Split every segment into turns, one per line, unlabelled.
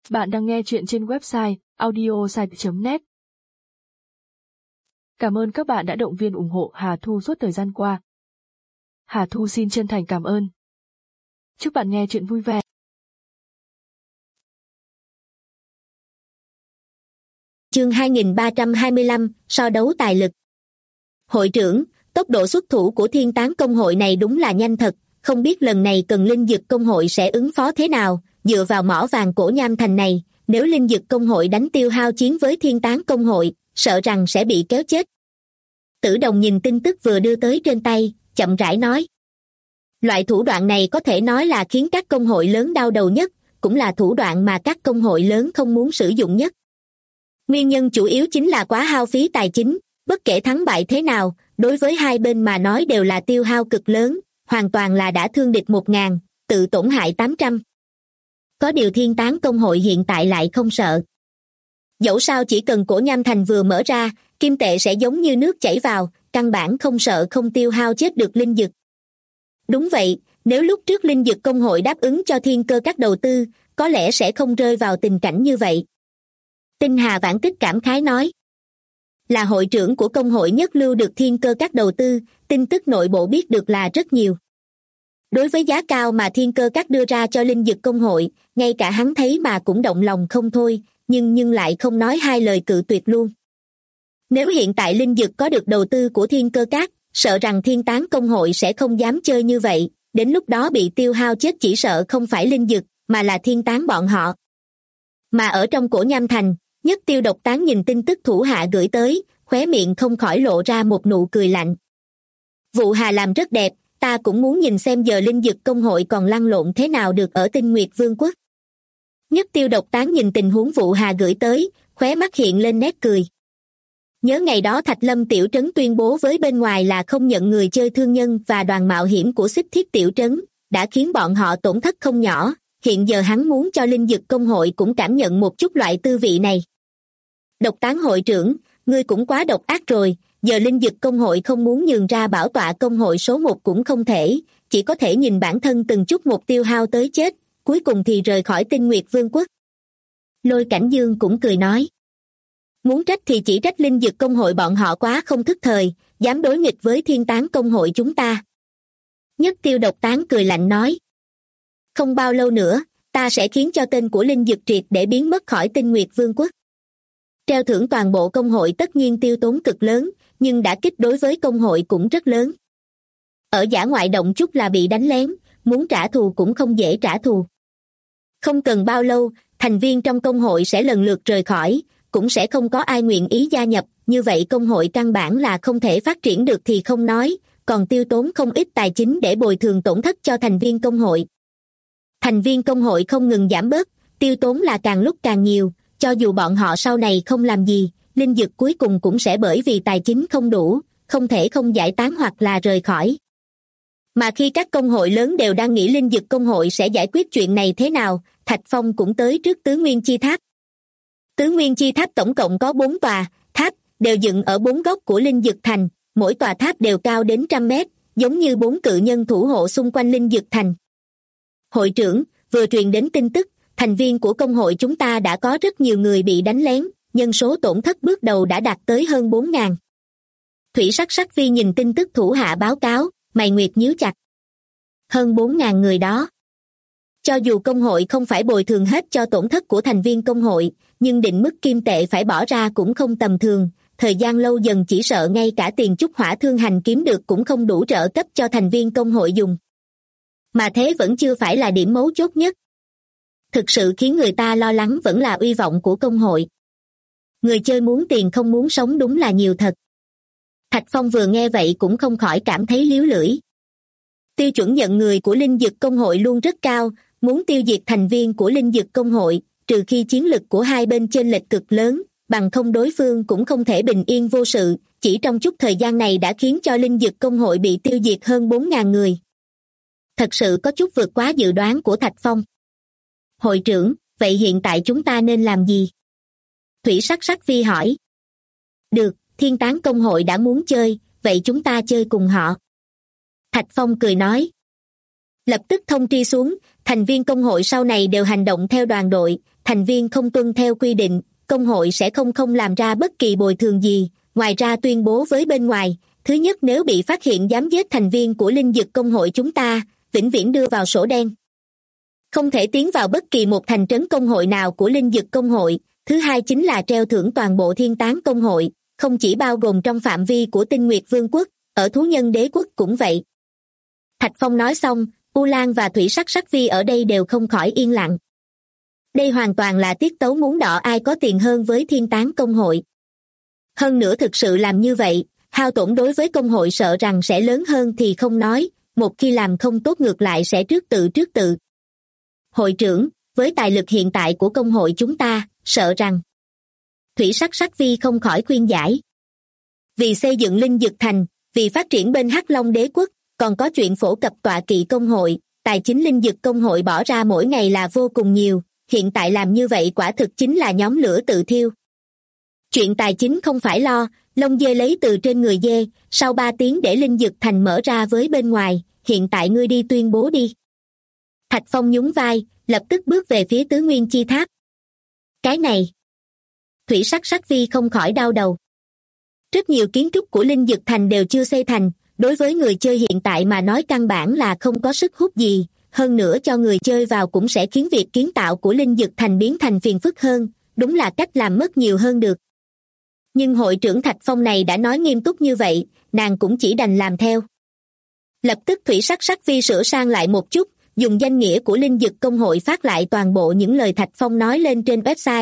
Bạn đang nghe chuyện trên website audiosite.net. Cảm ơn các bạn đã động viên ủng hộ Hà Thu suốt thời gian qua. Hà Thu xin chân thành cảm ơn. Chúc bạn nghe chuyện vui vẻ.
Chương 2325, so đấu tài lực. Hội trưởng, tốc độ xuất thủ của Thiên Tán công hội này đúng là nhanh thật, không biết lần này cần Linh Dực công hội sẽ ứng phó thế nào. Dựa vào mỏ vàng Cổ Nham Thành này, nếu Linh Dực công hội đánh tiêu hao chiến với Thiên Tán công hội, sợ rằng sẽ bị kéo chết. Tử Đồng nhìn tin tức vừa đưa tới trên tay, chậm rãi nói. Loại thủ đoạn này có thể nói là khiến các công hội lớn đau đầu nhất, cũng là thủ đoạn mà các công hội lớn không muốn sử dụng nhất. Nguyên nhân chủ yếu chính là quá hao phí tài chính, bất kể thắng bại thế nào, đối với hai bên mà nói đều là tiêu hao cực lớn, hoàn toàn là đã thương địch 1.000, tự tổn hại 800. Có điều Thiên Tán công hội hiện tại lại không sợ. Dẫu sao chỉ cần Cổ Nham Thành vừa mở ra, kim tệ sẽ giống như nước chảy vào, căn bản không sợ không tiêu hao chết được linh dực. Đúng vậy, nếu lúc trước Linh Dực công hội đáp ứng cho Thiên Cơ Các đầu tư, có lẽ sẽ không rơi vào tình cảnh như vậy. Tinh Hà Vãn Tích cảm khái nói. Là hội trưởng của công hội nhất lưu được Thiên Cơ Các đầu tư, tin tức nội bộ biết được là rất nhiều. Đối với giá cao mà Thiên Cơ Các đưa ra cho Linh Dực công hội, ngay cả hắn thấy mà cũng động lòng không thôi, nhưng lại không nói hai lời cự tuyệt luôn. Nếu hiện tại Linh Dực có được đầu tư của Thiên Cơ Các, sợ rằng Thiên Tán công hội sẽ không dám chơi như vậy, đến lúc đó bị tiêu hao chết chỉ sợ không phải Linh Dực, mà là Thiên Tán bọn họ. Mà ở trong Cổ Nham Thành, Nhất Tiêu Độc Tán nhìn tin tức thủ hạ gửi tới, khóe miệng không khỏi lộ ra một nụ cười lạnh. Vụ Hà làm rất đẹp, ta cũng muốn nhìn xem giờ Linh Dực công hội còn lăn lộn thế nào được ở Tinh Nguyệt Vương quốc. Nhất Tiêu Độc Tán nhìn tình huống Vụ Hà gửi tới, khóe mắt hiện lên nét cười. Nhớ ngày đó Thạch Lâm tiểu trấn tuyên bố với bên ngoài là không nhận người chơi thương nhân và đoàn mạo hiểm của Xích Thiết tiểu trấn, đã khiến bọn họ tổn thất không nhỏ, hiện giờ hắn muốn cho Linh Dực công hội cũng cảm nhận một chút loại tư vị này. Độc Tán hội trưởng, ngươi cũng quá độc ác rồi, giờ Linh Dực công hội không muốn nhường ra bảo tọa công hội số 1 cũng không thể, chỉ có thể nhìn bản thân từng chút một tiêu hao tới chết, cuối cùng thì rời khỏi Tinh Nguyệt Vương quốc. Lôi Cảnh Dương cũng cười nói. Muốn trách thì chỉ trách Linh Dực công hội bọn họ quá không thức thời, dám đối nghịch với Thiên Tán công hội chúng ta. Nhất Tiêu Độc Tán cười lạnh nói. Không bao lâu nữa, ta sẽ khiến cho tên của Linh Dực triệt để biến mất khỏi Tinh Nguyệt Vương quốc. Treo thưởng toàn bộ công hội tất nhiên tiêu tốn cực lớn, nhưng đả kích đối với công hội cũng rất lớn. Ở dã ngoại động chút là bị đánh lén, muốn trả thù cũng không dễ trả thù. Không cần bao lâu, thành viên trong công hội sẽ lần lượt rời khỏi, cũng sẽ không có ai nguyện ý gia nhập, như vậy công hội căn bản là không thể phát triển được thì không nói, còn tiêu tốn không ít tài chính để bồi thường tổn thất cho thành viên công hội. Thành viên công hội không ngừng giảm bớt, tiêu tốn là càng lúc càng nhiều, cho dù bọn họ sau này không làm gì, Linh Dực cuối cùng cũng sẽ bởi vì tài chính không đủ, không thể không giải tán hoặc là rời khỏi. Mà khi các công hội lớn đều đang nghĩ Linh Dực công hội sẽ giải quyết chuyện này thế nào, Thạch Phong cũng tới trước Tứ Nguyên Chi Tháp. Tứ Nguyên Chi Tháp tổng cộng có 4 tòa, tháp, đều dựng ở 4 góc của Linh Dực Thành, mỗi tòa tháp đều cao đến 100 mét, giống như 4 cự nhân thủ hộ xung quanh Linh Dực Thành. Hội trưởng, vừa truyền đến tin tức, thành viên của công hội chúng ta đã có rất nhiều người bị đánh lén, nhân số tổn thất bước đầu đã đạt tới hơn 4.000. Thủy Sắc Sắc Vi nhìn tin tức thủ hạ báo cáo, mày nguyệt nhíu chặt. Hơn 4.000 người đó. Cho dù công hội không phải bồi thường hết cho tổn thất của thành viên công hội, nhưng định mức kim tệ phải bỏ ra cũng không tầm thường, thời gian lâu dần chỉ sợ ngay cả tiền chúc hỏa thương hành kiếm được cũng không đủ trợ cấp cho thành viên công hội dùng. Mà thế vẫn chưa phải là điểm mấu chốt nhất. Thực sự khiến người ta lo lắng vẫn là uy vọng của công hội. Người chơi muốn tiền không muốn sống đúng là nhiều thật. Thạch Phong vừa nghe vậy cũng không khỏi cảm thấy líu lưỡi. Tiêu chuẩn nhận người của Linh Dực công hội luôn rất cao, muốn tiêu diệt thành viên của Linh Dực công hội, trừ khi chiến lực của hai bên chênh lệch cực lớn, bằng không đối phương cũng không thể bình yên vô sự, chỉ trong chút thời gian này đã khiến cho Linh Dực công hội bị tiêu diệt hơn 4.000 người. Thật sự có chút vượt quá dự đoán của Thạch Phong. Hội trưởng, vậy hiện tại chúng ta nên làm gì? Thủy Sắc Sắc Vi hỏi. Được, Thiên Tán công hội đã muốn chơi, vậy chúng ta chơi cùng họ. Thạch Phong cười nói. Lập tức thông tri xuống, thành viên công hội sau này đều hành động theo đoàn đội, thành viên không tuân theo quy định, công hội sẽ không làm ra bất kỳ bồi thường gì, ngoài ra tuyên bố với bên ngoài, thứ nhất nếu bị phát hiện dám giết thành viên của linh dực công hội chúng ta, vĩnh viễn đưa vào sổ đen. Không thể tiến vào bất kỳ một thành trấn công hội nào của linh dực công hội, thứ hai chính là treo thưởng toàn bộ thiên tán công hội, không chỉ bao gồm trong phạm vi của Tinh Nguyệt Vương quốc, ở thú nhân đế quốc cũng vậy. Thạch Phong nói xong, U Lan và Thủy Sắc Sắc Vi ở đây đều không khỏi yên lặng. Đây hoàn toàn là tiết tấu muốn đọ ai có tiền hơn với thiên tán công hội. Hơn nữa thực sự làm như vậy, hao tổn đối với công hội sợ rằng sẽ lớn hơn thì không nói, một khi làm không tốt ngược lại sẽ trước tự. Hội trưởng, với tài lực hiện tại của công hội chúng ta, sợ rằng... Thủy Sắc Sắc Vi không khỏi khuyên giải. Vì xây dựng linh dực thành, vì phát triển bên Hắc Long đế quốc, còn có chuyện phổ cập tọa kỵ công hội, tài chính linh dực công hội bỏ ra mỗi ngày là vô cùng nhiều, hiện tại làm như vậy quả thực chính là nhóm lửa tự thiêu. Chuyện tài chính không phải lo, lông dê lấy từ trên người dê, sau 3 tiếng để linh dực thành mở ra với bên ngoài, hiện tại ngươi đi tuyên bố đi. Thạch Phong nhún vai, lập tức bước về phía Tứ Nguyên Chi Tháp. Cái này... Thủy Sắc Sắc Vi không khỏi đau đầu. Rất nhiều kiến trúc của linh dực thành đều chưa xây thành, đối với người chơi hiện tại mà nói căn bản là không có sức hút gì, hơn nữa cho người chơi vào cũng sẽ khiến việc kiến tạo của linh dực thành biến thành phiền phức hơn, đúng là cách làm mất nhiều hơn được. Nhưng hội trưởng Thạch Phong này đã nói nghiêm túc như vậy, nàng cũng chỉ đành làm theo. Lập tức Thủy Sắc Sắc Vi sửa sang lại một chút, dùng danh nghĩa của linh dực công hội phát lại toàn bộ những lời Thạch Phong nói lên trên website.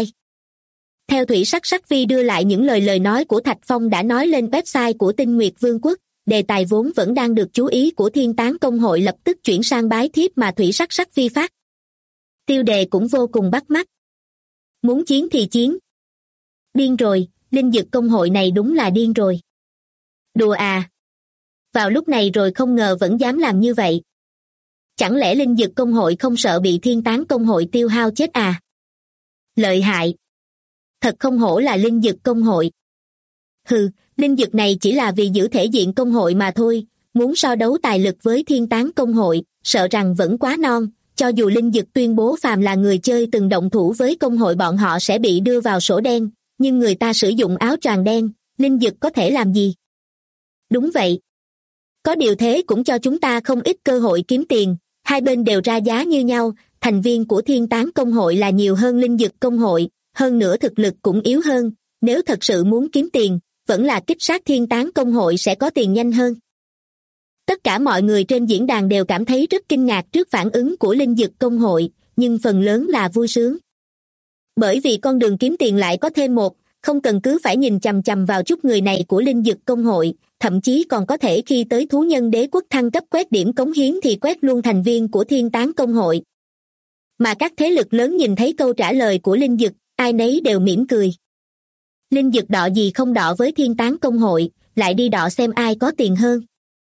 Theo Thủy Sắc Sắc Vi đưa lại những lời nói của Thạch Phong đã nói lên website của Tinh Nguyệt Vương quốc, đề tài vốn vẫn đang được chú ý của thiên tán công hội lập tức chuyển sang bái thiếp mà Thủy Sắc Sắc Vi phát. Tiêu đề cũng vô cùng bắt mắt. Muốn chiến thì chiến. Điên rồi, linh dực công hội này đúng là điên rồi. Đùa à. Vào lúc này rồi không ngờ vẫn dám làm như vậy. Chẳng lẽ linh dực công hội không sợ bị thiên tán công hội tiêu hao chết à? Lợi hại. Thật không hổ là linh dực công hội. Hừ, linh dực này chỉ là vì giữ thể diện công hội mà thôi, muốn so đấu tài lực với thiên tán công hội, sợ rằng vẫn quá non, cho dù linh dực tuyên bố phàm là người chơi từng động thủ với công hội bọn họ sẽ bị đưa vào sổ đen, nhưng người ta sử dụng áo choàng đen, linh dực có thể làm gì? Đúng vậy. Có điều thế cũng cho chúng ta không ít cơ hội kiếm tiền, hai bên đều ra giá như nhau, thành viên của thiên tán công hội là nhiều hơn linh dực công hội, hơn nữa thực lực cũng yếu hơn, nếu thật sự muốn kiếm tiền, vẫn là kích sát thiên tán công hội sẽ có tiền nhanh hơn. Tất cả mọi người trên diễn đàn đều cảm thấy rất kinh ngạc trước phản ứng của linh dực công hội, nhưng phần lớn là vui sướng. Bởi vì con đường kiếm tiền lại có thêm một, không cần cứ phải nhìn chằm chằm vào chút người này của linh dực công hội, thậm chí còn có thể khi tới thú nhân đế quốc thăng cấp quét điểm cống hiến thì quét luôn thành viên của thiên tán công hội. Mà các thế lực lớn nhìn thấy câu trả lời của linh dực, ai nấy đều mỉm cười. Linh dực đọ gì không đọ với thiên tán công hội, lại đi đọ xem ai có tiền hơn.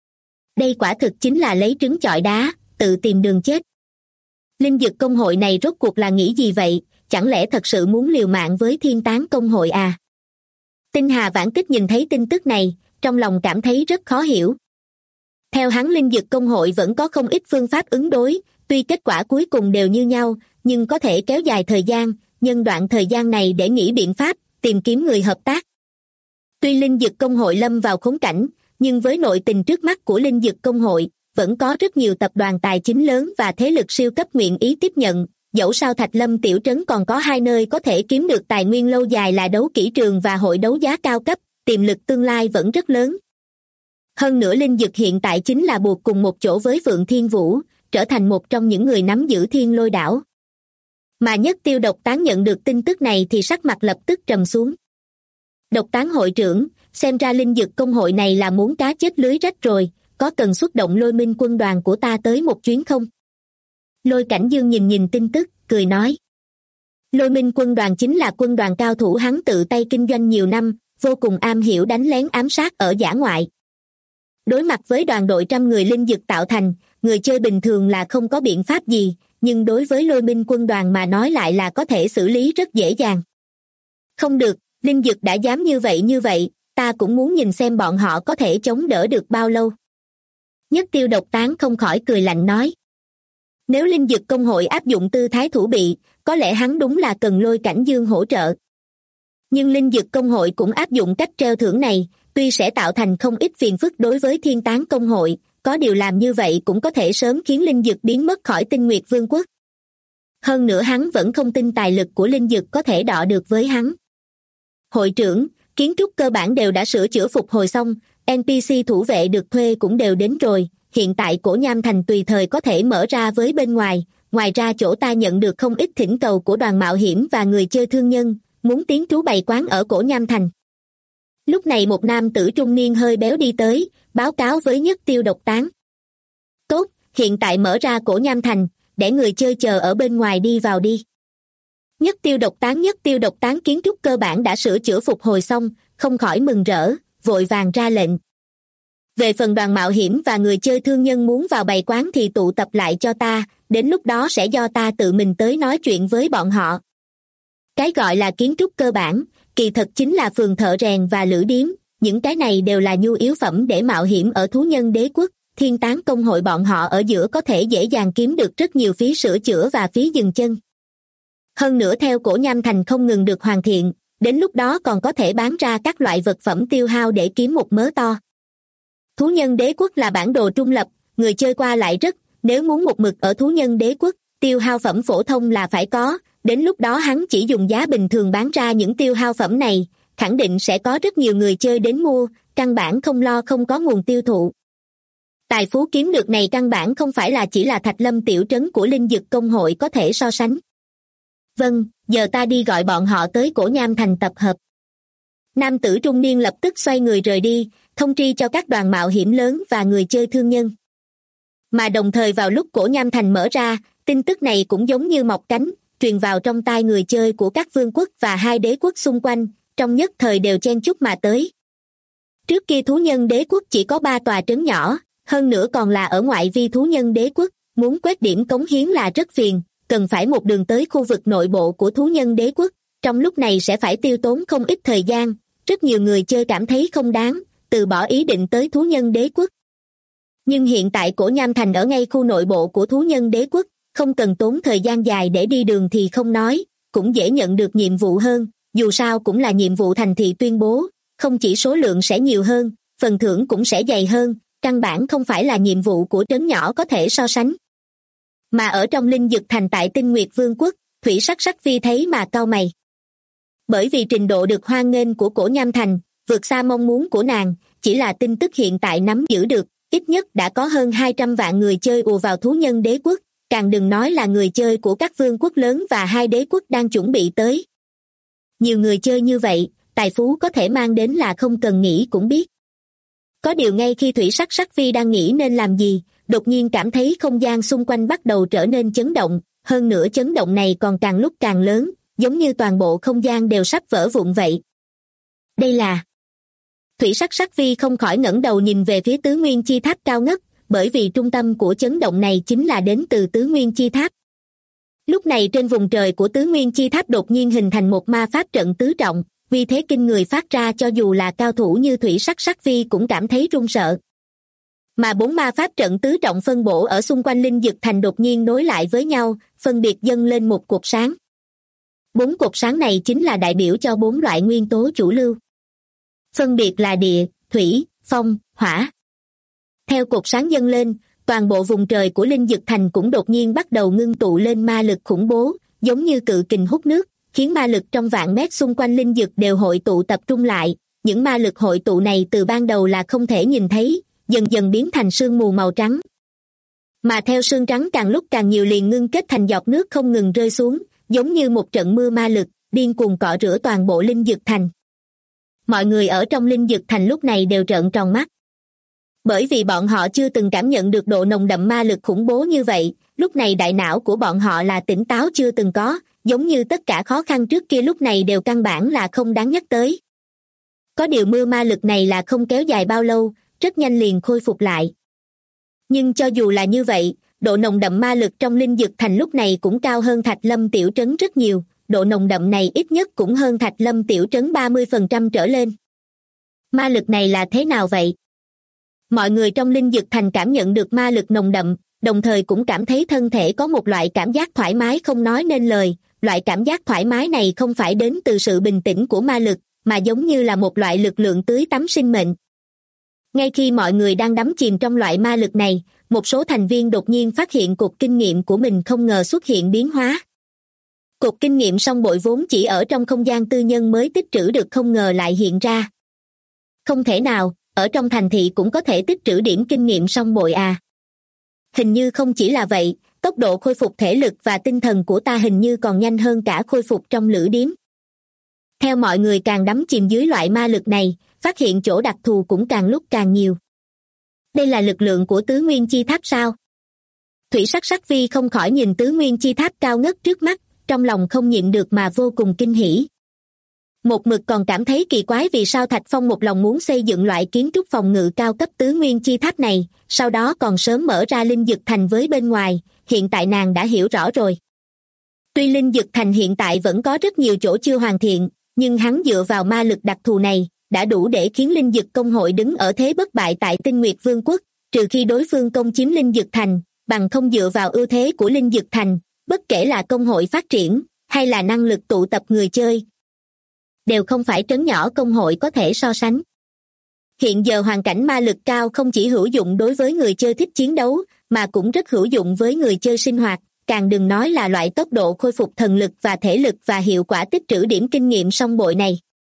Đây quả thực chính là lấy trứng chọi đá, tự tìm đường chết. Linh dực công hội này rốt cuộc là nghĩ gì vậy, chẳng lẽ thật sự muốn liều mạng với thiên tán công hội à? Tinh Hà Vãn Kích nhìn thấy tin tức này, trong lòng cảm thấy rất khó hiểu. Theo hắn linh dực công hội vẫn có không ít phương pháp ứng đối, tuy kết quả cuối cùng đều như nhau, nhưng có thể kéo dài thời gian, nhân đoạn thời gian này để nghĩ biện pháp, tìm kiếm người hợp tác. Tuy linh dực công hội lâm vào khốn cảnh, nhưng với nội tình trước mắt của linh dực công hội, vẫn có rất nhiều tập đoàn tài chính lớn và thế lực siêu cấp nguyện ý tiếp nhận. Dẫu sao Thạch Lâm tiểu trấn còn có 2 nơi có thể kiếm được tài nguyên lâu dài là đấu kỹ trường và hội đấu giá cao cấp, tiềm lực tương lai vẫn rất lớn. Hơn nữa linh dực hiện tại chính là buộc cùng một chỗ với Phượng Thiên Vũ, trở thành một trong những người nắm giữ Thiên Lôi đảo. Mà Nhất Tiêu Độc Tán nhận được tin tức này thì sắc mặt lập tức trầm xuống. Độc Tán hội trưởng, xem ra linh dực công hội này là muốn cá chết lưới rách rồi, có cần xuất động Lôi Minh quân đoàn của ta tới một chuyến không? Lôi Cảnh Dương nhìn tin tức, cười nói. Lôi Minh quân đoàn chính là quân đoàn cao thủ hắn tự tay kinh doanh nhiều năm, vô cùng am hiểu đánh lén ám sát ở dã ngoại. Đối mặt với đoàn đội 100 người linh dực tạo thành, người chơi bình thường là không có biện pháp gì, nhưng đối với Lôi Minh quân đoàn mà nói lại là có thể xử lý rất dễ dàng. Không được, linh dực đã dám như vậy, ta cũng muốn nhìn xem bọn họ có thể chống đỡ được bao lâu. Nhất Tiêu Độc Tán không khỏi cười lạnh nói. Nếu linh dực công hội áp dụng tư thái thủ bị, có lẽ hắn đúng là cần Lôi Cảnh Dương hỗ trợ. Nhưng linh dực công hội cũng áp dụng cách treo thưởng này, tuy sẽ tạo thành không ít phiền phức đối với Thiên Tán công hội, có điều làm như vậy cũng có thể sớm khiến linh dực biến mất khỏi Tinh Nguyệt Vương quốc. Hơn nữa hắn vẫn không tin tài lực của linh dực có thể đọ được với hắn. Hội trưởng, kiến trúc cơ bản đều đã sửa chữa phục hồi xong, NPC thủ vệ được thuê cũng đều đến rồi, hiện tại Cổ Nham Thành tùy thời có thể mở ra với bên ngoài. Ngoài ra chỗ ta nhận được không ít thỉnh cầu của đoàn mạo hiểm và người chơi thương nhân, muốn tiến trú bày quán ở Cổ Nham Thành. Lúc này một nam tử trung niên hơi béo đi tới, báo cáo với Nhất Tiêu Độc Tán. Tốt, hiện tại mở ra Cổ Nham Thành, để người chơi chờ ở bên ngoài đi vào đi. Nhất Tiêu Độc Tán kiến trúc cơ bản đã sửa chữa phục hồi xong, không khỏi mừng rỡ, vội vàng ra lệnh. Về phần đoàn mạo hiểm và người chơi thương nhân muốn vào bày quán thì tụ tập lại cho ta, đến lúc đó sẽ do ta tự mình tới nói chuyện với bọn họ. Cái gọi là kiến trúc cơ bản, kỳ thật chính là phường thợ rèn và lữ điếm, những cái này đều là nhu yếu phẩm để mạo hiểm ở Thú Nhân Đế quốc. Thiên Tán công hội bọn họ ở giữa có thể dễ dàng kiếm được rất nhiều phí sửa chữa và phí dừng chân. Hơn nữa theo Cổ Nham Thành không ngừng được hoàn thiện, đến lúc đó còn có thể bán ra các loại vật phẩm tiêu hao để kiếm một mớ to. Thú Nhân Đế quốc là bản đồ trung lập, người chơi qua lại rất, nếu muốn một mực ở Thú Nhân Đế quốc, tiêu hao phẩm phổ thông là phải có, đến lúc đó hắn chỉ dùng giá bình thường bán ra những tiêu hao phẩm này, khẳng định sẽ có rất nhiều người chơi đến mua, căn bản không lo không có nguồn tiêu thụ. Tài phú kiếm được này căn bản không phải là chỉ là Thạch Lâm tiểu trấn của linh dực công hội có thể so sánh. Vâng, giờ ta đi gọi bọn họ tới Cổ Nham Thành tập hợp. Nam tử trung niên lập tức xoay người rời đi, thông tri cho các đoàn mạo hiểm lớn và người chơi thương nhân. Mà đồng thời vào lúc Cổ Nham Thành mở ra, tin tức này cũng giống như mọc cánh, truyền vào trong tai người chơi của các vương quốc và hai đế quốc xung quanh, trong nhất thời đều chen chúc mà tới. Trước kia Thú Nhân Đế quốc chỉ có 3 tòa trấn nhỏ, hơn nữa còn là ở ngoại vi Thú Nhân Đế quốc, muốn quét điểm cống hiến là rất phiền, cần phải một đường tới khu vực nội bộ của Thú Nhân Đế quốc, trong lúc này sẽ phải tiêu tốn không ít thời gian, rất nhiều người chơi cảm thấy không đáng, từ bỏ ý định tới Thú Nhân Đế quốc. Nhưng hiện tại Cổ Nham Thành ở ngay khu nội bộ của Thú Nhân Đế quốc, không cần tốn thời gian dài để đi đường thì không nói, cũng dễ nhận được nhiệm vụ hơn, dù sao cũng là nhiệm vụ thành thị tuyên bố, không chỉ số lượng sẽ nhiều hơn, phần thưởng cũng sẽ dày hơn, căn bản không phải là nhiệm vụ của trấn nhỏ có thể so sánh. Mà ở trong linh dực thành tại Tinh Nguyệt Vương quốc, Thủy Sắc Phi thấy mà cau mày. Bởi vì trình độ được hoan nghênh của Cổ Nham Thành, vượt xa mong muốn của nàng, chỉ là tin tức hiện tại nắm giữ được, ít nhất đã có hơn 200 vạn người chơi ùa vào Thú Nhân Đế quốc, càng đừng nói là người chơi của các vương quốc lớn và hai đế quốc đang chuẩn bị tới. Nhiều người chơi như vậy, tài phú có thể mang đến là không cần nghĩ cũng biết. Có điều ngay khi Thủy Sắc Phi đang nghĩ nên làm gì, đột nhiên cảm thấy không gian xung quanh bắt đầu trở nên chấn động, hơn nữa chấn động này còn càng lúc càng lớn, giống như toàn bộ không gian đều sắp vỡ vụn vậy. Đây là... Thủy Sắc Phi không khỏi ngẩng đầu nhìn về phía Tứ Nguyên Chi Tháp cao ngất, bởi vì trung tâm của chấn động này chính là đến từ Tứ Nguyên Chi Tháp. Lúc này trên vùng trời của Tứ Nguyên Chi Tháp đột nhiên hình thành một ma pháp trận tứ trọng, vì thế kinh người phát ra cho dù là cao thủ như Thủy Sắc Phi cũng cảm thấy run sợ. Mà 4 ma pháp trận tứ trọng phân bổ ở xung quanh linh dực thành đột nhiên nối lại với nhau, phân biệt dâng lên một cột sáng. 4 cột sáng này chính là đại biểu cho 4 loại nguyên tố chủ lưu. Phân biệt là địa, thủy, phong, hỏa. Theo cột sáng dâng lên, toàn bộ vùng trời của linh dực thành cũng đột nhiên bắt đầu ngưng tụ lên ma lực khủng bố, giống như cự kình hút nước, khiến ma lực trong vạn mét xung quanh linh dực đều hội tụ tập trung lại. Những ma lực hội tụ này từ ban đầu là không thể nhìn thấy, dần dần biến thành sương mù màu trắng. Mà theo sương trắng càng lúc càng nhiều liền ngưng kết thành giọt nước không ngừng rơi xuống, giống như một trận mưa ma lực, điên cuồng cọ rửa toàn bộ linh dực thành. Mọi người ở trong linh dực thành lúc này đều trợn tròn mắt. Bởi vì bọn họ chưa từng cảm nhận được độ nồng đậm ma lực khủng bố như vậy, lúc này đại não của bọn họ là tỉnh táo chưa từng có, giống như tất cả khó khăn trước kia lúc này đều căn bản là không đáng nhắc tới. Có điều mưa ma lực này là không kéo dài bao lâu, rất nhanh liền khôi phục lại. Nhưng cho dù là như vậy, độ nồng đậm ma lực trong linh dực thành lúc này cũng cao hơn Thạch Lâm tiểu trấn rất nhiều, độ nồng đậm này ít nhất cũng hơn Thạch Lâm tiểu trấn 30% trở lên. Ma lực này là thế nào vậy? Mọi người trong linh dực thành cảm nhận được ma lực nồng đậm, đồng thời cũng cảm thấy thân thể có một loại cảm giác thoải mái không nói nên lời, loại cảm giác thoải mái này không phải đến từ sự bình tĩnh của ma lực, mà giống như là một loại lực lượng tưới tắm sinh mệnh. Ngay khi mọi người đang đắm chìm trong loại ma lực này, một số thành viên đột nhiên phát hiện cột kinh nghiệm của mình không ngờ xuất hiện biến hóa. Cột kinh nghiệm song bội vốn chỉ ở trong không gian tư nhân mới tích trữ được không ngờ lại hiện ra. Không thể nào, ở trong thành thị cũng có thể tích trữ điểm kinh nghiệm song bội à? Hình như không chỉ là vậy, tốc độ khôi phục thể lực và tinh thần của ta hình như còn nhanh hơn cả khôi phục trong lữ điếm. Theo mọi người càng đắm chìm dưới loại ma lực này, phát hiện chỗ đặc thù cũng càng lúc càng nhiều. Đây là lực lượng của tứ nguyên chi tháp sao? Thủy Sắc Sắc Vi không khỏi nhìn tứ nguyên chi tháp cao ngất trước mắt, trong lòng không nhịn được mà vô cùng kinh hỉ. Một mực còn cảm thấy kỳ quái vì sao Thạch Phong một lòng muốn xây dựng loại kiến trúc phòng ngự cao cấp tứ nguyên chi tháp này, sau đó còn sớm mở ra linh dực thành với bên ngoài, hiện tại nàng đã hiểu rõ rồi. Tuy linh dực thành hiện tại vẫn có rất nhiều chỗ chưa hoàn thiện, nhưng hắn dựa vào ma lực đặc thù này, đã đủ để khiến linh dực công hội đứng ở thế bất bại tại Tinh Nguyệt Vương quốc, trừ khi đối phương công chiếm linh dực thành, bằng không dựa vào ưu thế của linh dực thành, bất kể là công hội phát triển, hay là năng lực tụ tập người chơi, đều không phải trấn nhỏ công hội có thể so sánh. Hiện giờ hoàn cảnh ma lực cao không chỉ hữu dụng đối với người chơi thích chiến đấu, mà cũng rất hữu dụng với người chơi sinh hoạt, càng đừng nói là loại tốc độ khôi phục thần lực và thể lực và hiệu quả tích trữ điểm kinh nghiệm song bội này.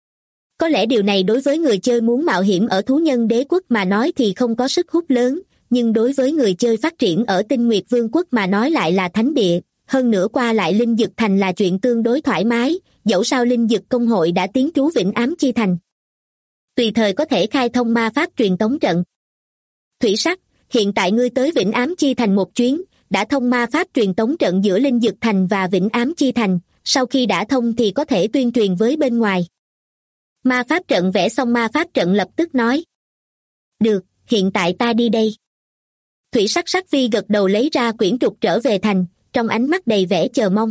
Có lẽ điều này đối với người chơi muốn mạo hiểm ở thú nhân đế quốc mà nói thì không có sức hút lớn, nhưng đối với người chơi phát triển ở Tinh Nguyệt Vương quốc mà nói lại là thánh địa, hơn nữa qua lại linh dực thành là chuyện tương đối thoải mái, dẫu sao linh dực công hội đã tiến trú Vĩnh Ám Chi Thành. Tùy thời có thể khai thông ma pháp truyền tống trận. Thủy Sắc, hiện tại ngươi tới Vĩnh Ám Chi Thành một chuyến, đã thông ma pháp truyền tống trận giữa linh dực thành và Vĩnh Ám Chi Thành, sau khi đã thông thì có thể tuyên truyền với bên ngoài. Ma pháp trận vẽ xong ma pháp trận lập tức nói. Được, hiện tại ta đi đây. Thủy Sắc Sắc Vi gật đầu lấy ra quyển trục trở về thành, trong ánh mắt đầy vẻ chờ mong.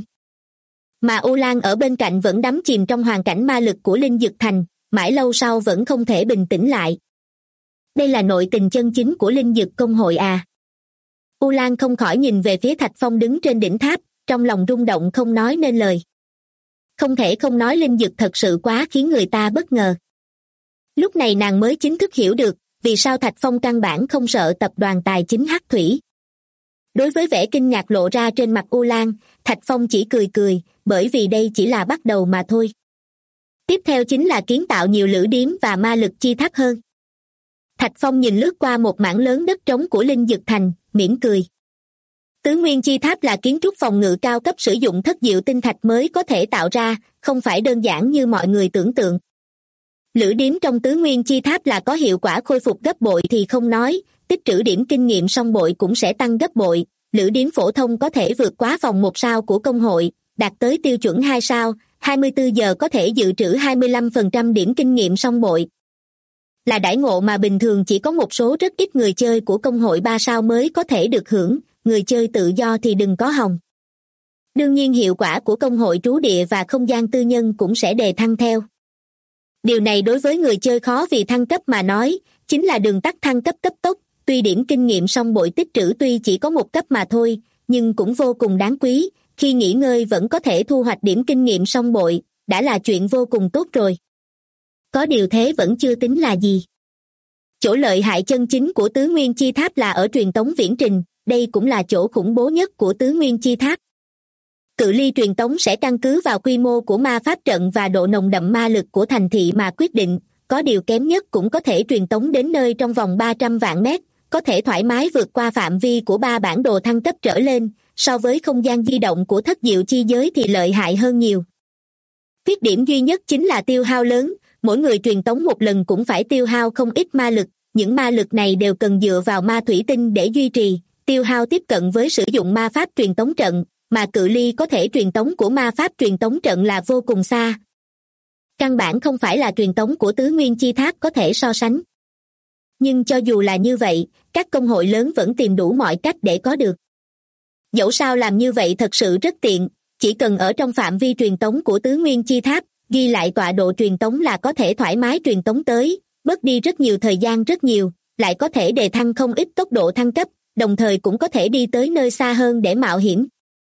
Mà U Lan ở bên cạnh vẫn đắm chìm trong hoàn cảnh ma lực của linh dực thành, mãi lâu sau vẫn không thể bình tĩnh lại. Đây là nội tình chân chính của linh dực công hội à? U Lan không khỏi nhìn về phía Thạch Phong đứng trên đỉnh tháp, trong lòng rung động không nói nên lời. Không thể không nói linh dực thật sự quá khiến người ta bất ngờ. Lúc này nàng mới chính thức hiểu được, vì sao Thạch Phong căn bản không sợ tập đoàn tài chính Hắc Thủy. Đối với vẻ kinh ngạc lộ ra trên mặt U Lan, Thạch Phong chỉ cười cười, bởi vì đây chỉ là bắt đầu mà thôi. Tiếp theo chính là kiến tạo nhiều lữ điếm và ma lực chi tháp hơn. Thạch Phong nhìn lướt qua một mảng lớn đất trống của linh dực thành, mỉm cười. Tứ nguyên chi tháp là kiến trúc phòng ngự cao cấp sử dụng thất diệu tinh thạch mới có thể tạo ra, không phải đơn giản như mọi người tưởng tượng. Lữ điếm trong tứ nguyên chi tháp là có hiệu quả khôi phục gấp bội thì không nói, tích trữ điểm kinh nghiệm song bội cũng sẽ tăng gấp bội. Lữ điếm phổ thông có thể vượt quá vòng 1 sao của công hội, đạt tới tiêu chuẩn 2 sao, 24 giờ có thể dự trữ 25% điểm kinh nghiệm song bội. Là đãi ngộ mà bình thường chỉ có một số rất ít người chơi của công hội 3 sao mới có thể được hưởng, người chơi tự do thì đừng có hòng. Đương nhiên hiệu quả của công hội trú địa và không gian tư nhân cũng sẽ đề thăng theo. Điều này đối với người chơi khó vì thăng cấp mà nói, chính là đường tắt thăng cấp cấp tốc, tuy điểm kinh nghiệm song bội tích trữ tuy chỉ có một cấp mà thôi, nhưng cũng vô cùng đáng quý, khi nghỉ ngơi vẫn có thể thu hoạch điểm kinh nghiệm song bội, đã là chuyện vô cùng tốt rồi. Có điều thế vẫn chưa tính là gì. Chỗ lợi hại chân chính của tứ nguyên chi tháp là ở truyền tống viễn trình, đây cũng là chỗ khủng bố nhất của tứ nguyên chi tháp. Cự ly truyền tống sẽ căn cứ vào quy mô của ma pháp trận và độ nồng đậm ma lực của thành thị mà quyết định, có điều kém nhất cũng có thể truyền tống đến nơi trong vòng 300 vạn mét, có thể thoải mái vượt qua phạm vi của 3 bản đồ thăng cấp trở lên, so với không gian di động của thất diệu chi giới thì lợi hại hơn nhiều. Khuyết điểm duy nhất chính là tiêu hao lớn, mỗi người truyền tống một lần cũng phải tiêu hao không ít ma lực, những ma lực này đều cần dựa vào ma thủy tinh để duy trì, tiêu hao tiếp cận với sử dụng ma pháp truyền tống trận, mà cự ly có thể truyền tống của ma pháp truyền tống trận là vô cùng xa. Căn bản không phải là truyền tống của tứ nguyên chi tháp có thể so sánh. Nhưng cho dù là như vậy, các công hội lớn vẫn tìm đủ mọi cách để có được. Dẫu sao làm như vậy thật sự rất tiện, chỉ cần ở trong phạm vi truyền tống của tứ nguyên chi tháp, ghi lại tọa độ truyền tống là có thể thoải mái truyền tống tới, bớt đi rất nhiều thời gian rất nhiều, lại có thể đề thăng không ít tốc độ thăng cấp, đồng thời cũng có thể đi tới nơi xa hơn để mạo hiểm.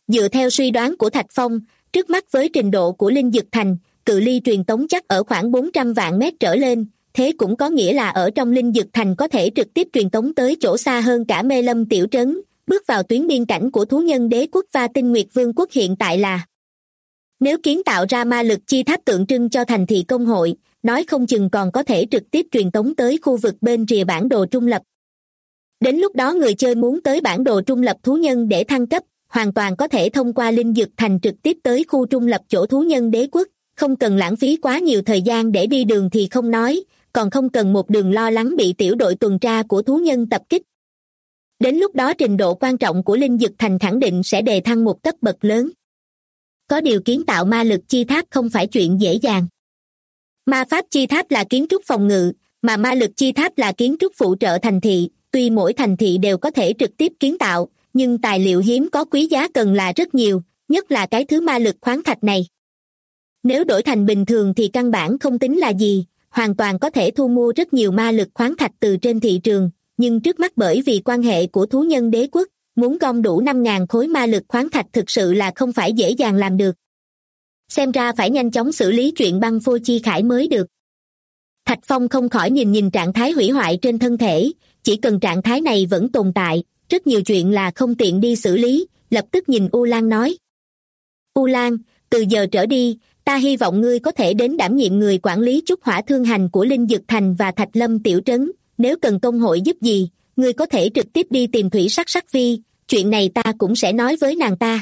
Dựa theo suy đoán của Thạch Phong, trước mắt với trình độ của Linh Dực Thành, cự ly truyền tống chắc ở khoảng 400 vạn mét trở lên, thế cũng có nghĩa là ở trong Linh Dực Thành có thể trực tiếp truyền tống tới chỗ xa hơn cả Mê Lâm tiểu trấn, bước vào tuyến biên cảnh của thú nhân đế quốc và Tinh Nguyệt Vương quốc hiện tại là. Nếu kiến tạo ra ma lực chi tháp tượng trưng cho thành thị công hội, nói không chừng còn có thể trực tiếp truyền tống tới khu vực bên rìa bản đồ trung lập. Đến lúc đó người chơi muốn tới bản đồ trung lập thú nhân để thăng cấp, hoàn toàn có thể thông qua Linh Dực Thành trực tiếp tới khu trung lập chỗ thú nhân đế quốc, không cần lãng phí quá nhiều thời gian để đi đường thì không nói, còn không cần một đường lo lắng bị tiểu đội tuần tra của thú nhân tập kích. Đến lúc đó trình độ quan trọng của Linh Dực Thành khẳng định sẽ đề thăng một cấp bậc lớn. Có điều kiến tạo ma lực chi tháp không phải chuyện dễ dàng. Ma pháp chi tháp là kiến trúc phòng ngự, mà ma lực chi tháp là kiến trúc phụ trợ thành thị, tuy mỗi thành thị đều có thể trực tiếp kiến tạo, nhưng tài liệu hiếm có quý giá cần là rất nhiều, nhất là cái thứ ma lực khoáng thạch này. Nếu đổi thành bình thường thì căn bản không tính là gì, hoàn toàn có thể thu mua rất nhiều ma lực khoáng thạch từ trên thị trường, nhưng trước mắt bởi vì quan hệ của thú nhân đế quốc, muốn gom đủ 5.000 khối ma lực khoáng thạch thực sự là không phải dễ dàng làm được. Xem ra phải nhanh chóng xử lý chuyện băng phôi chi khải mới được. Thạch Phong không khỏi nhìn trạng thái hủy hoại trên thân thể, chỉ cần trạng thái này vẫn tồn tại, rất nhiều chuyện là không tiện đi xử lý, lập tức nhìn U Lan nói. U Lan, từ giờ trở đi, ta hy vọng ngươi có thể đến đảm nhiệm người quản lý trúc hỏa thương hành của Linh Dực Thành và Thạch Lâm tiểu trấn, nếu cần công hội giúp gì, ngươi có thể trực tiếp đi tìm Thủy Sắc Sắc Vi, chuyện này ta cũng sẽ nói với nàng ta.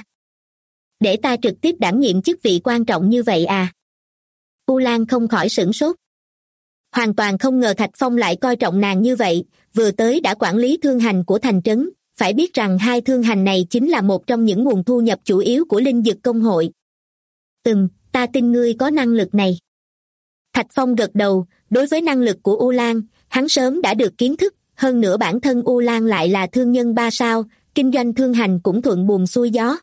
Để ta trực tiếp đảm nhiệm chức vị quan trọng như vậy à? U Lan không khỏi sửng sốt. Hoàn toàn không ngờ Thạch Phong lại coi trọng nàng như vậy, vừa tới đã quản lý thương hành của thành trấn, phải biết rằng hai thương hành này chính là một trong những nguồn thu nhập chủ yếu của Linh Dực công hội. Ta tin ngươi có năng lực này. Thạch Phong gật đầu, đối với năng lực của U Lan, hắn sớm đã được kiến thức, hơn nữa bản thân U Lan lại là thương nhân 3 sao, kinh doanh thương hành cũng thuận buồm xuôi gió.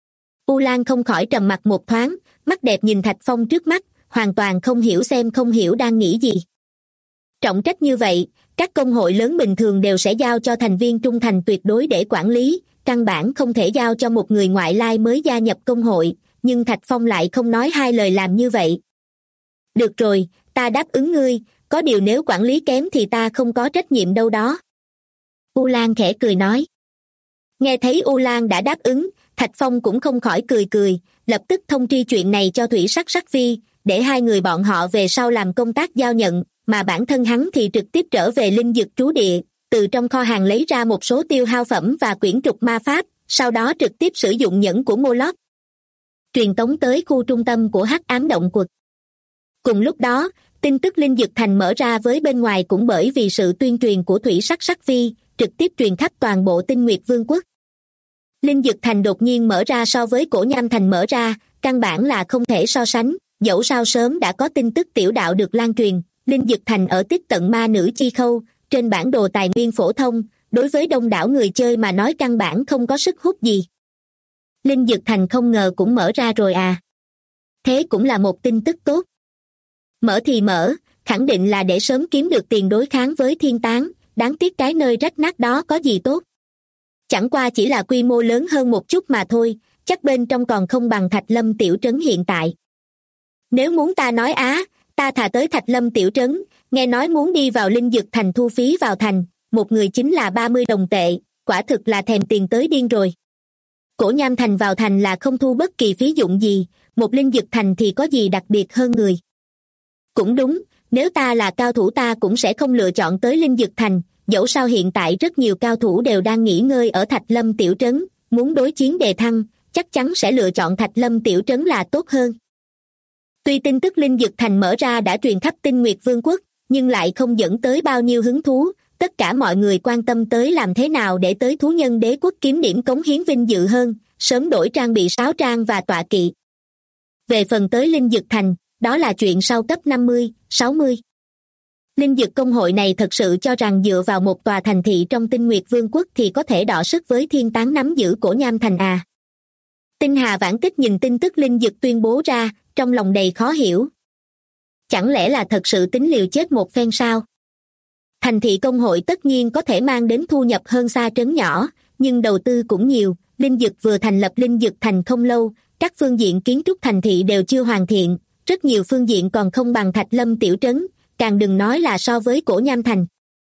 U Lan không khỏi trầm mặc một thoáng, mắt đẹp nhìn Thạch Phong trước mắt, hoàn toàn không hiểu đang nghĩ gì. Trọng trách như vậy, các công hội lớn bình thường đều sẽ giao cho thành viên trung thành tuyệt đối để quản lý, căn bản không thể giao cho một người ngoại lai mới gia nhập công hội, nhưng Thạch Phong lại không nói hai lời làm như vậy. Được rồi, ta đáp ứng ngươi, có điều nếu quản lý kém thì ta không có trách nhiệm đâu đó. U Lan khẽ cười nói. Nghe thấy U Lan đã đáp ứng, Thạch Phong cũng không khỏi cười, lập tức thông tri chuyện này cho Thủy Sắc Sắc Vi, để hai người bọn họ về sau làm công tác giao nhận, mà bản thân hắn thì trực tiếp trở về Linh Dực trú địa, từ trong kho hàng lấy ra một số tiêu hao phẩm và quyển trục ma pháp, sau đó trực tiếp sử dụng nhẫn của Moloch, truyền tống tới khu trung tâm của Hắc Ám Động Quật. Cùng lúc đó, tin tức Linh Dực Thành mở ra với bên ngoài cũng bởi vì sự tuyên truyền của Thủy Sắc Sắc Vi, trực tiếp truyền khắp toàn bộ Tinh Nguyệt Vương quốc. Linh Dực Thành đột nhiên mở ra so với Cổ Nham Thành mở ra, căn bản là không thể so sánh, dẫu sao sớm đã có tin tức tiểu đạo được lan truyền, Linh Dực Thành ở tiếp tận ma nữ chi khâu, trên bản đồ tài nguyên phổ thông, đối với đông đảo người chơi mà nói căn bản không có sức hút gì. Linh Dực Thành không ngờ cũng mở ra rồi à. Thế cũng là một tin tức tốt. Mở thì mở, khẳng định là để sớm kiếm được tiền đối kháng với Thiên Tán, đáng tiếc cái nơi rách nát đó có gì tốt. Chẳng qua chỉ là quy mô lớn hơn một chút mà thôi, chắc bên trong còn không bằng Thạch Lâm tiểu trấn hiện tại. Nếu muốn ta nói ta thà tới Thạch Lâm tiểu trấn, nghe nói muốn đi vào Linh Dực Thành thu phí vào thành, một người chính là 30 đồng tệ, quả thực là thèm tiền tới điên rồi. Cổ Nham Thành vào thành là không thu bất kỳ phí dụng gì, một Linh Dực Thành thì có gì đặc biệt hơn người. Cũng đúng, nếu ta là cao thủ ta cũng sẽ không lựa chọn tới Linh Dực Thành, dẫu sao hiện tại rất nhiều cao thủ đều đang nghỉ ngơi ở Thạch Lâm tiểu trấn, muốn đối chiến đề thăng, chắc chắn sẽ lựa chọn Thạch Lâm tiểu trấn là tốt hơn. Tuy tin tức Linh Dực Thành mở ra đã truyền khắp Tinh Nguyệt Vương quốc, nhưng lại không dẫn tới bao nhiêu hứng thú, tất cả mọi người quan tâm tới làm thế nào để tới thú nhân đế quốc kiếm điểm cống hiến vinh dự hơn, sớm đổi trang bị sáo trang và tọa kỵ. Về phần tới Linh Dực Thành, đó là chuyện sau cấp 50, 60. Linh Dực công hội này thật sự cho rằng dựa vào một tòa thành thị trong Tinh Nguyệt Vương quốc thì có thể đọ sức với Thiên Tán nắm giữ Cổ Nham Thành à. Tinh Hà Vãn Tích nhìn tin tức Linh Dực tuyên bố ra, trong lòng đầy khó hiểu. Chẳng lẽ là thật sự tính liều chết một phen sao? Thành thị công hội tất nhiên có thể mang đến thu nhập hơn xa trấn nhỏ, nhưng đầu tư cũng nhiều, Linh Dực vừa thành lập Linh Dực Thành không lâu, các phương diện kiến trúc thành thị đều chưa hoàn thiện, rất nhiều phương diện còn không bằng Thạch Lâm tiểu trấn, càng đừng nói là so với Cổ Nham Thành.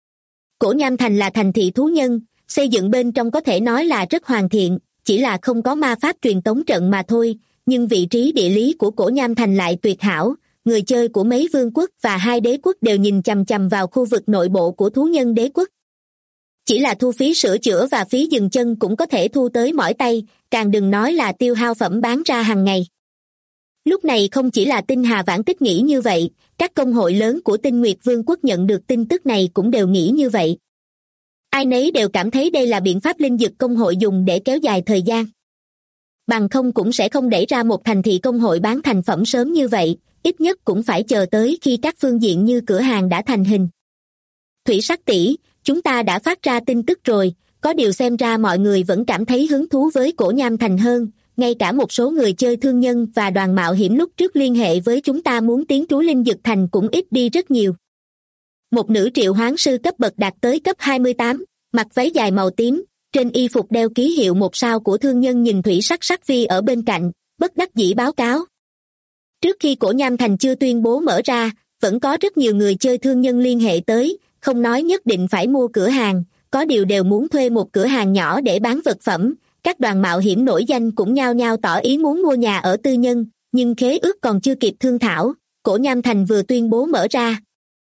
Cổ Nham Thành là thành thị thú nhân, xây dựng bên trong có thể nói là rất hoàn thiện, chỉ là không có ma pháp truyền tống trận mà thôi, nhưng vị trí địa lý của Cổ Nham Thành lại tuyệt hảo, người chơi của mấy vương quốc và hai đế quốc đều nhìn chằm chằm vào khu vực nội bộ của thú nhân đế quốc. Chỉ là thu phí sửa chữa và phí dừng chân cũng có thể thu tới mỏi tay, càng đừng nói là tiêu hao phẩm bán ra hàng ngày. Lúc này không chỉ là Tinh Hà Vãn Tích nghĩ như vậy, các công hội lớn của Tinh Nguyệt Vương quốc nhận được tin tức này cũng đều nghĩ như vậy. Ai nấy đều cảm thấy đây là biện pháp linh dực công hội dùng để kéo dài thời gian. Bằng không cũng sẽ không đẩy ra một thành thị công hội bán thành phẩm sớm như vậy, ít nhất cũng phải chờ tới khi các phương diện như cửa hàng đã thành hình. Thủy Sắc tỷ, chúng ta đã phát ra tin tức rồi, có điều xem ra mọi người vẫn cảm thấy hứng thú với Cổ Nham Thành hơn, ngay cả một số người chơi thương nhân và đoàn mạo hiểm lúc trước liên hệ với chúng ta muốn tiến trú Linh Dực Thành cũng ít đi rất nhiều. Một nữ triệu hoán sư cấp bậc đạt tới cấp 28, mặc váy dài màu tím, trên y phục đeo ký hiệu 1 sao của thương nhân nhìn Thủy Sắc Vi ở bên cạnh, bất đắc dĩ báo cáo. Trước khi Cổ Nham Thành chưa tuyên bố mở ra, vẫn có rất nhiều người chơi thương nhân liên hệ tới, không nói nhất định phải mua cửa hàng, có điều đều muốn thuê một cửa hàng nhỏ để bán vật phẩm. Các đoàn mạo hiểm nổi danh cũng nhao nhao tỏ ý muốn mua nhà ở tư nhân, nhưng khế ước còn chưa kịp thương thảo, Cổ Nham Thành vừa tuyên bố mở ra.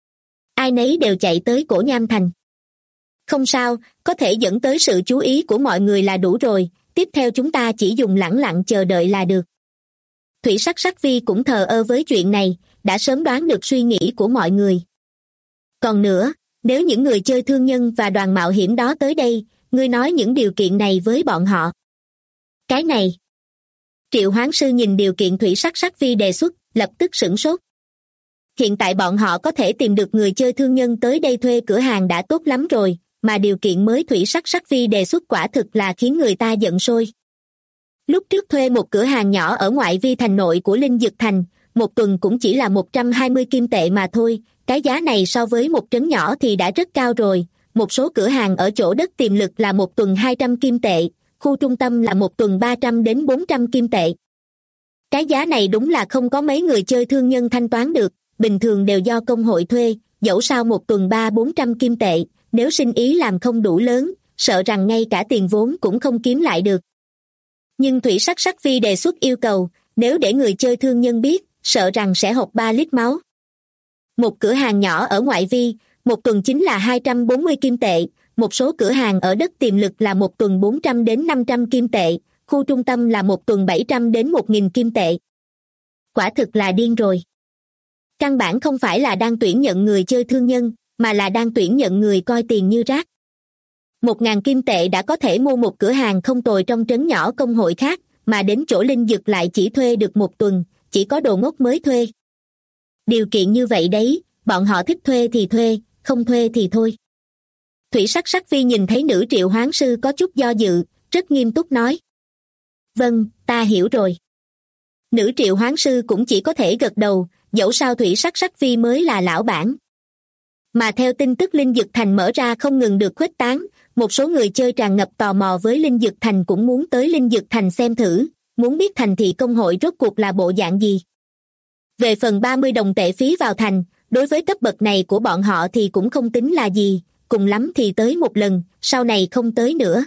Ai nấy đều chạy tới Cổ Nham Thành. Không sao, có thể dẫn tới sự chú ý của mọi người là đủ rồi, tiếp theo chúng ta chỉ dùng lẳng lặng chờ đợi là được. Thủy Sắc Vi cũng thờ ơ với chuyện này, đã sớm đoán được suy nghĩ của mọi người. Còn nữa, nếu những người chơi thương nhân và đoàn mạo hiểm đó tới đây, ngươi nói những điều kiện này với bọn họ. Cái này. Triệu hoán sư nhìn điều kiện Thủy Sắc Vi đề xuất, lập tức sửng sốt. Hiện tại bọn họ có thể tìm được người chơi thương nhân tới đây thuê cửa hàng đã tốt lắm rồi, mà điều kiện mới Thủy Sắc Vi đề xuất quả thực là khiến người ta giận sôi. Lúc trước thuê một cửa hàng nhỏ ở ngoại vi thành nội của Linh Dực Thành, một tuần cũng chỉ là 120 kim tệ mà thôi, cái giá này so với một trấn nhỏ thì đã rất cao rồi. Một số cửa hàng ở chỗ đất tiềm lực là một tuần 200 kim tệ, khu trung tâm là một tuần 300 đến 400 kim tệ. Cái giá này đúng là không có mấy người chơi thương nhân thanh toán được, bình thường đều do công hội thuê, dẫu sao một tuần 300-400 kim tệ, nếu sinh ý làm không đủ lớn, sợ rằng ngay cả tiền vốn cũng không kiếm lại được. Nhưng Thủy Sắc Vi đề xuất yêu cầu, nếu để người chơi thương nhân biết, sợ rằng sẽ hộc 3 lít máu. Một cửa hàng nhỏ ở ngoại vi, một tuần chính là 240 kim tệ, một số cửa hàng ở đất tiềm lực là một tuần 400 đến 500 kim tệ, khu trung tâm là một tuần 700 đến 1.000 kim tệ. Quả thực là điên rồi. Căn bản không phải là đang tuyển nhận người chơi thương nhân, mà là đang tuyển nhận người coi tiền như rác. 1.000 kim tệ đã có thể mua một cửa hàng không tồi trong trấn nhỏ công hội khác, mà đến chỗ Linh Dực lại chỉ thuê được một tuần, chỉ có đồ ngốc mới thuê. Điều kiện như vậy đấy, bọn họ thích thuê thì thuê, không thuê thì thôi. Thủy Sắc Vi nhìn thấy nữ triệu hoán sư có chút do dự, rất nghiêm túc nói. Vâng, ta hiểu rồi. Nữ triệu hoán sư cũng chỉ có thể gật đầu, dẫu sao Thủy Sắc Vi mới là lão bản. Mà theo tin tức Linh Dực Thành mở ra không ngừng được khuếch tán, một số người chơi tràn ngập tò mò với Linh Dực Thành cũng muốn tới Linh Dực Thành xem thử, muốn biết thành thị công hội rốt cuộc là bộ dạng gì. Về phần 30 đồng tệ phí vào thành, đối với cấp bậc này của bọn họ thì cũng không tính là gì, cùng lắm thì tới một lần, sau này không tới nữa.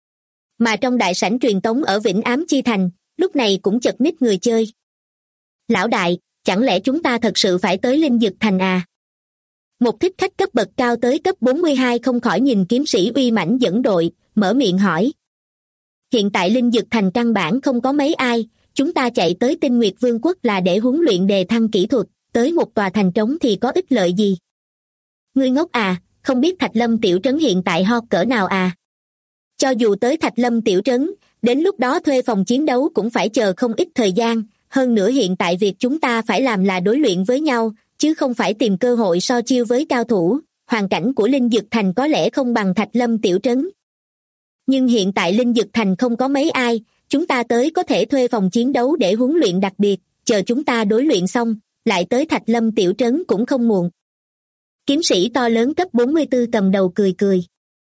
Mà trong đại sảnh truyền tống ở Vĩnh Ám Chi Thành, lúc này cũng chật ních người chơi. Lão đại, chẳng lẽ chúng ta thật sự phải tới Linh Dực Thành à? Một thích khách cấp bậc cao tới cấp 42 không khỏi nhìn kiếm sĩ uy mãnh dẫn đội, mở miệng hỏi. Hiện tại Linh Dực Thành căn bản không có mấy ai, chúng ta chạy tới Tinh Nguyệt Vương quốc là để huấn luyện đề thăng kỹ thuật, tới một tòa thành trống thì có ích lợi gì? Ngươi ngốc à, không biết Thạch Lâm tiểu trấn hiện tại hot cỡ nào à? Cho dù tới Thạch Lâm tiểu trấn, đến lúc đó thuê phòng chiến đấu cũng phải chờ không ít thời gian, hơn nữa hiện tại việc chúng ta phải làm là đối luyện với nhau, chứ không phải tìm cơ hội so chiêu với cao thủ. Hoàn cảnh của Linh Dực Thành có lẽ không bằng Thạch Lâm tiểu trấn. Nhưng hiện tại Linh Dực Thành không có mấy ai, chúng ta tới có thể thuê phòng chiến đấu để huấn luyện đặc biệt, chờ chúng ta đối luyện xong, lại tới Thạch Lâm tiểu trấn cũng không muộn. Kiếm sĩ to lớn cấp 44 cầm đầu cười cười.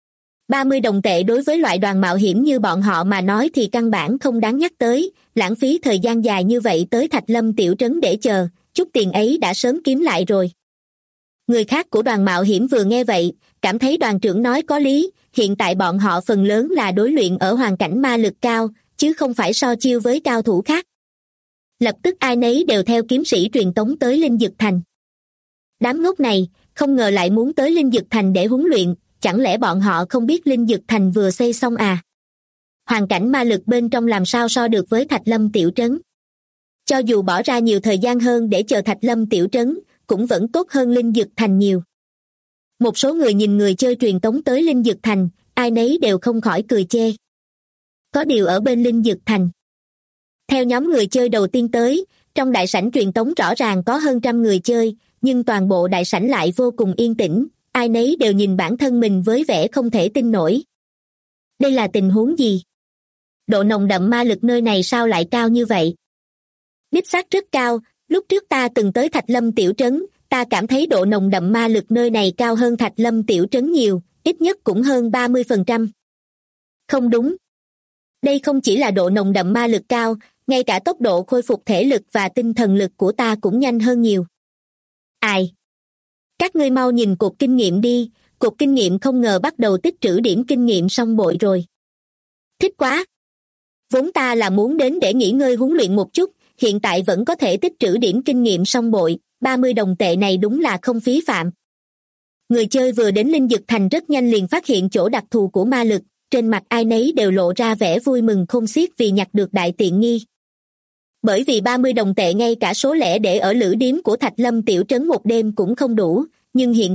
30 đồng tệ đối với loại đoàn mạo hiểm như bọn họ mà nói thì căn bản không đáng nhắc tới, lãng phí thời gian dài như vậy tới Thạch Lâm tiểu trấn để chờ, chút tiền ấy đã sớm kiếm lại rồi. Người khác của đoàn mạo hiểm vừa nghe vậy, cảm thấy đoàn trưởng nói có lý, hiện tại bọn họ phần lớn là đối luyện ở hoàn cảnh ma lực cao, chứ không phải so chiêu với cao thủ khác. Lập tức ai nấy đều theo kiếm sĩ truyền tống tới Linh Dực Thành. Đám ngốc này, không ngờ lại muốn tới Linh Dực Thành để huấn luyện, chẳng lẽ bọn họ không biết Linh Dực Thành vừa xây xong à? Hoàn cảnh ma lực bên trong làm sao so được với Thạch Lâm tiểu trấn. Cho dù bỏ ra nhiều thời gian hơn để chờ Thạch Lâm tiểu trấn, cũng vẫn tốt hơn Linh Dực Thành nhiều. Một số người nhìn người chơi truyền tống tới Linh Dực Thành, ai nấy đều không khỏi cười chê. Có điều ở bên Linh Dực Thành, theo nhóm người chơi đầu tiên tới, trong đại sảnh truyền tống rõ ràng có hơn 100 người chơi, nhưng toàn bộ đại sảnh lại vô cùng yên tĩnh, ai nấy đều nhìn bản thân mình với vẻ không thể tin nổi. Đây là tình huống gì? Độ nồng đậm ma lực nơi này sao lại cao như vậy? Đích xác rất cao, lúc trước ta từng tới Thạch Lâm tiểu trấn, ta cảm thấy độ nồng đậm ma lực nơi này cao hơn Thạch Lâm tiểu trấn nhiều, ít nhất cũng hơn 30%. Không đúng. Đây không chỉ là độ nồng đậm ma lực cao, ngay cả tốc độ khôi phục thể lực và tinh thần lực của ta cũng nhanh hơn nhiều. Ai? Các ngươi mau nhìn cột kinh nghiệm đi, cột kinh nghiệm không ngờ bắt đầu tích trữ điểm kinh nghiệm xong bội rồi. Thích quá! Vốn ta là muốn đến để nghỉ ngơi huấn luyện một chút, hiện tại vẫn có thể tích trữ điểm kinh nghiệm xong bội, 30 đồng tệ này đúng là không phí phạm. Người chơi vừa đến Linh Dực Thành rất nhanh liền phát hiện chỗ đặc thù của ma lực, trên mặt ai nấy đều lộ ra vẻ vui mừng khôn xiết vì nhặt được đại tiện nghi. Bởi vì 30 đồng tệ ngay cả số lẻ để ở lữ điếm của Thạch Lâm tiểu trấn một đêm cũng không đủ, nhưng hiện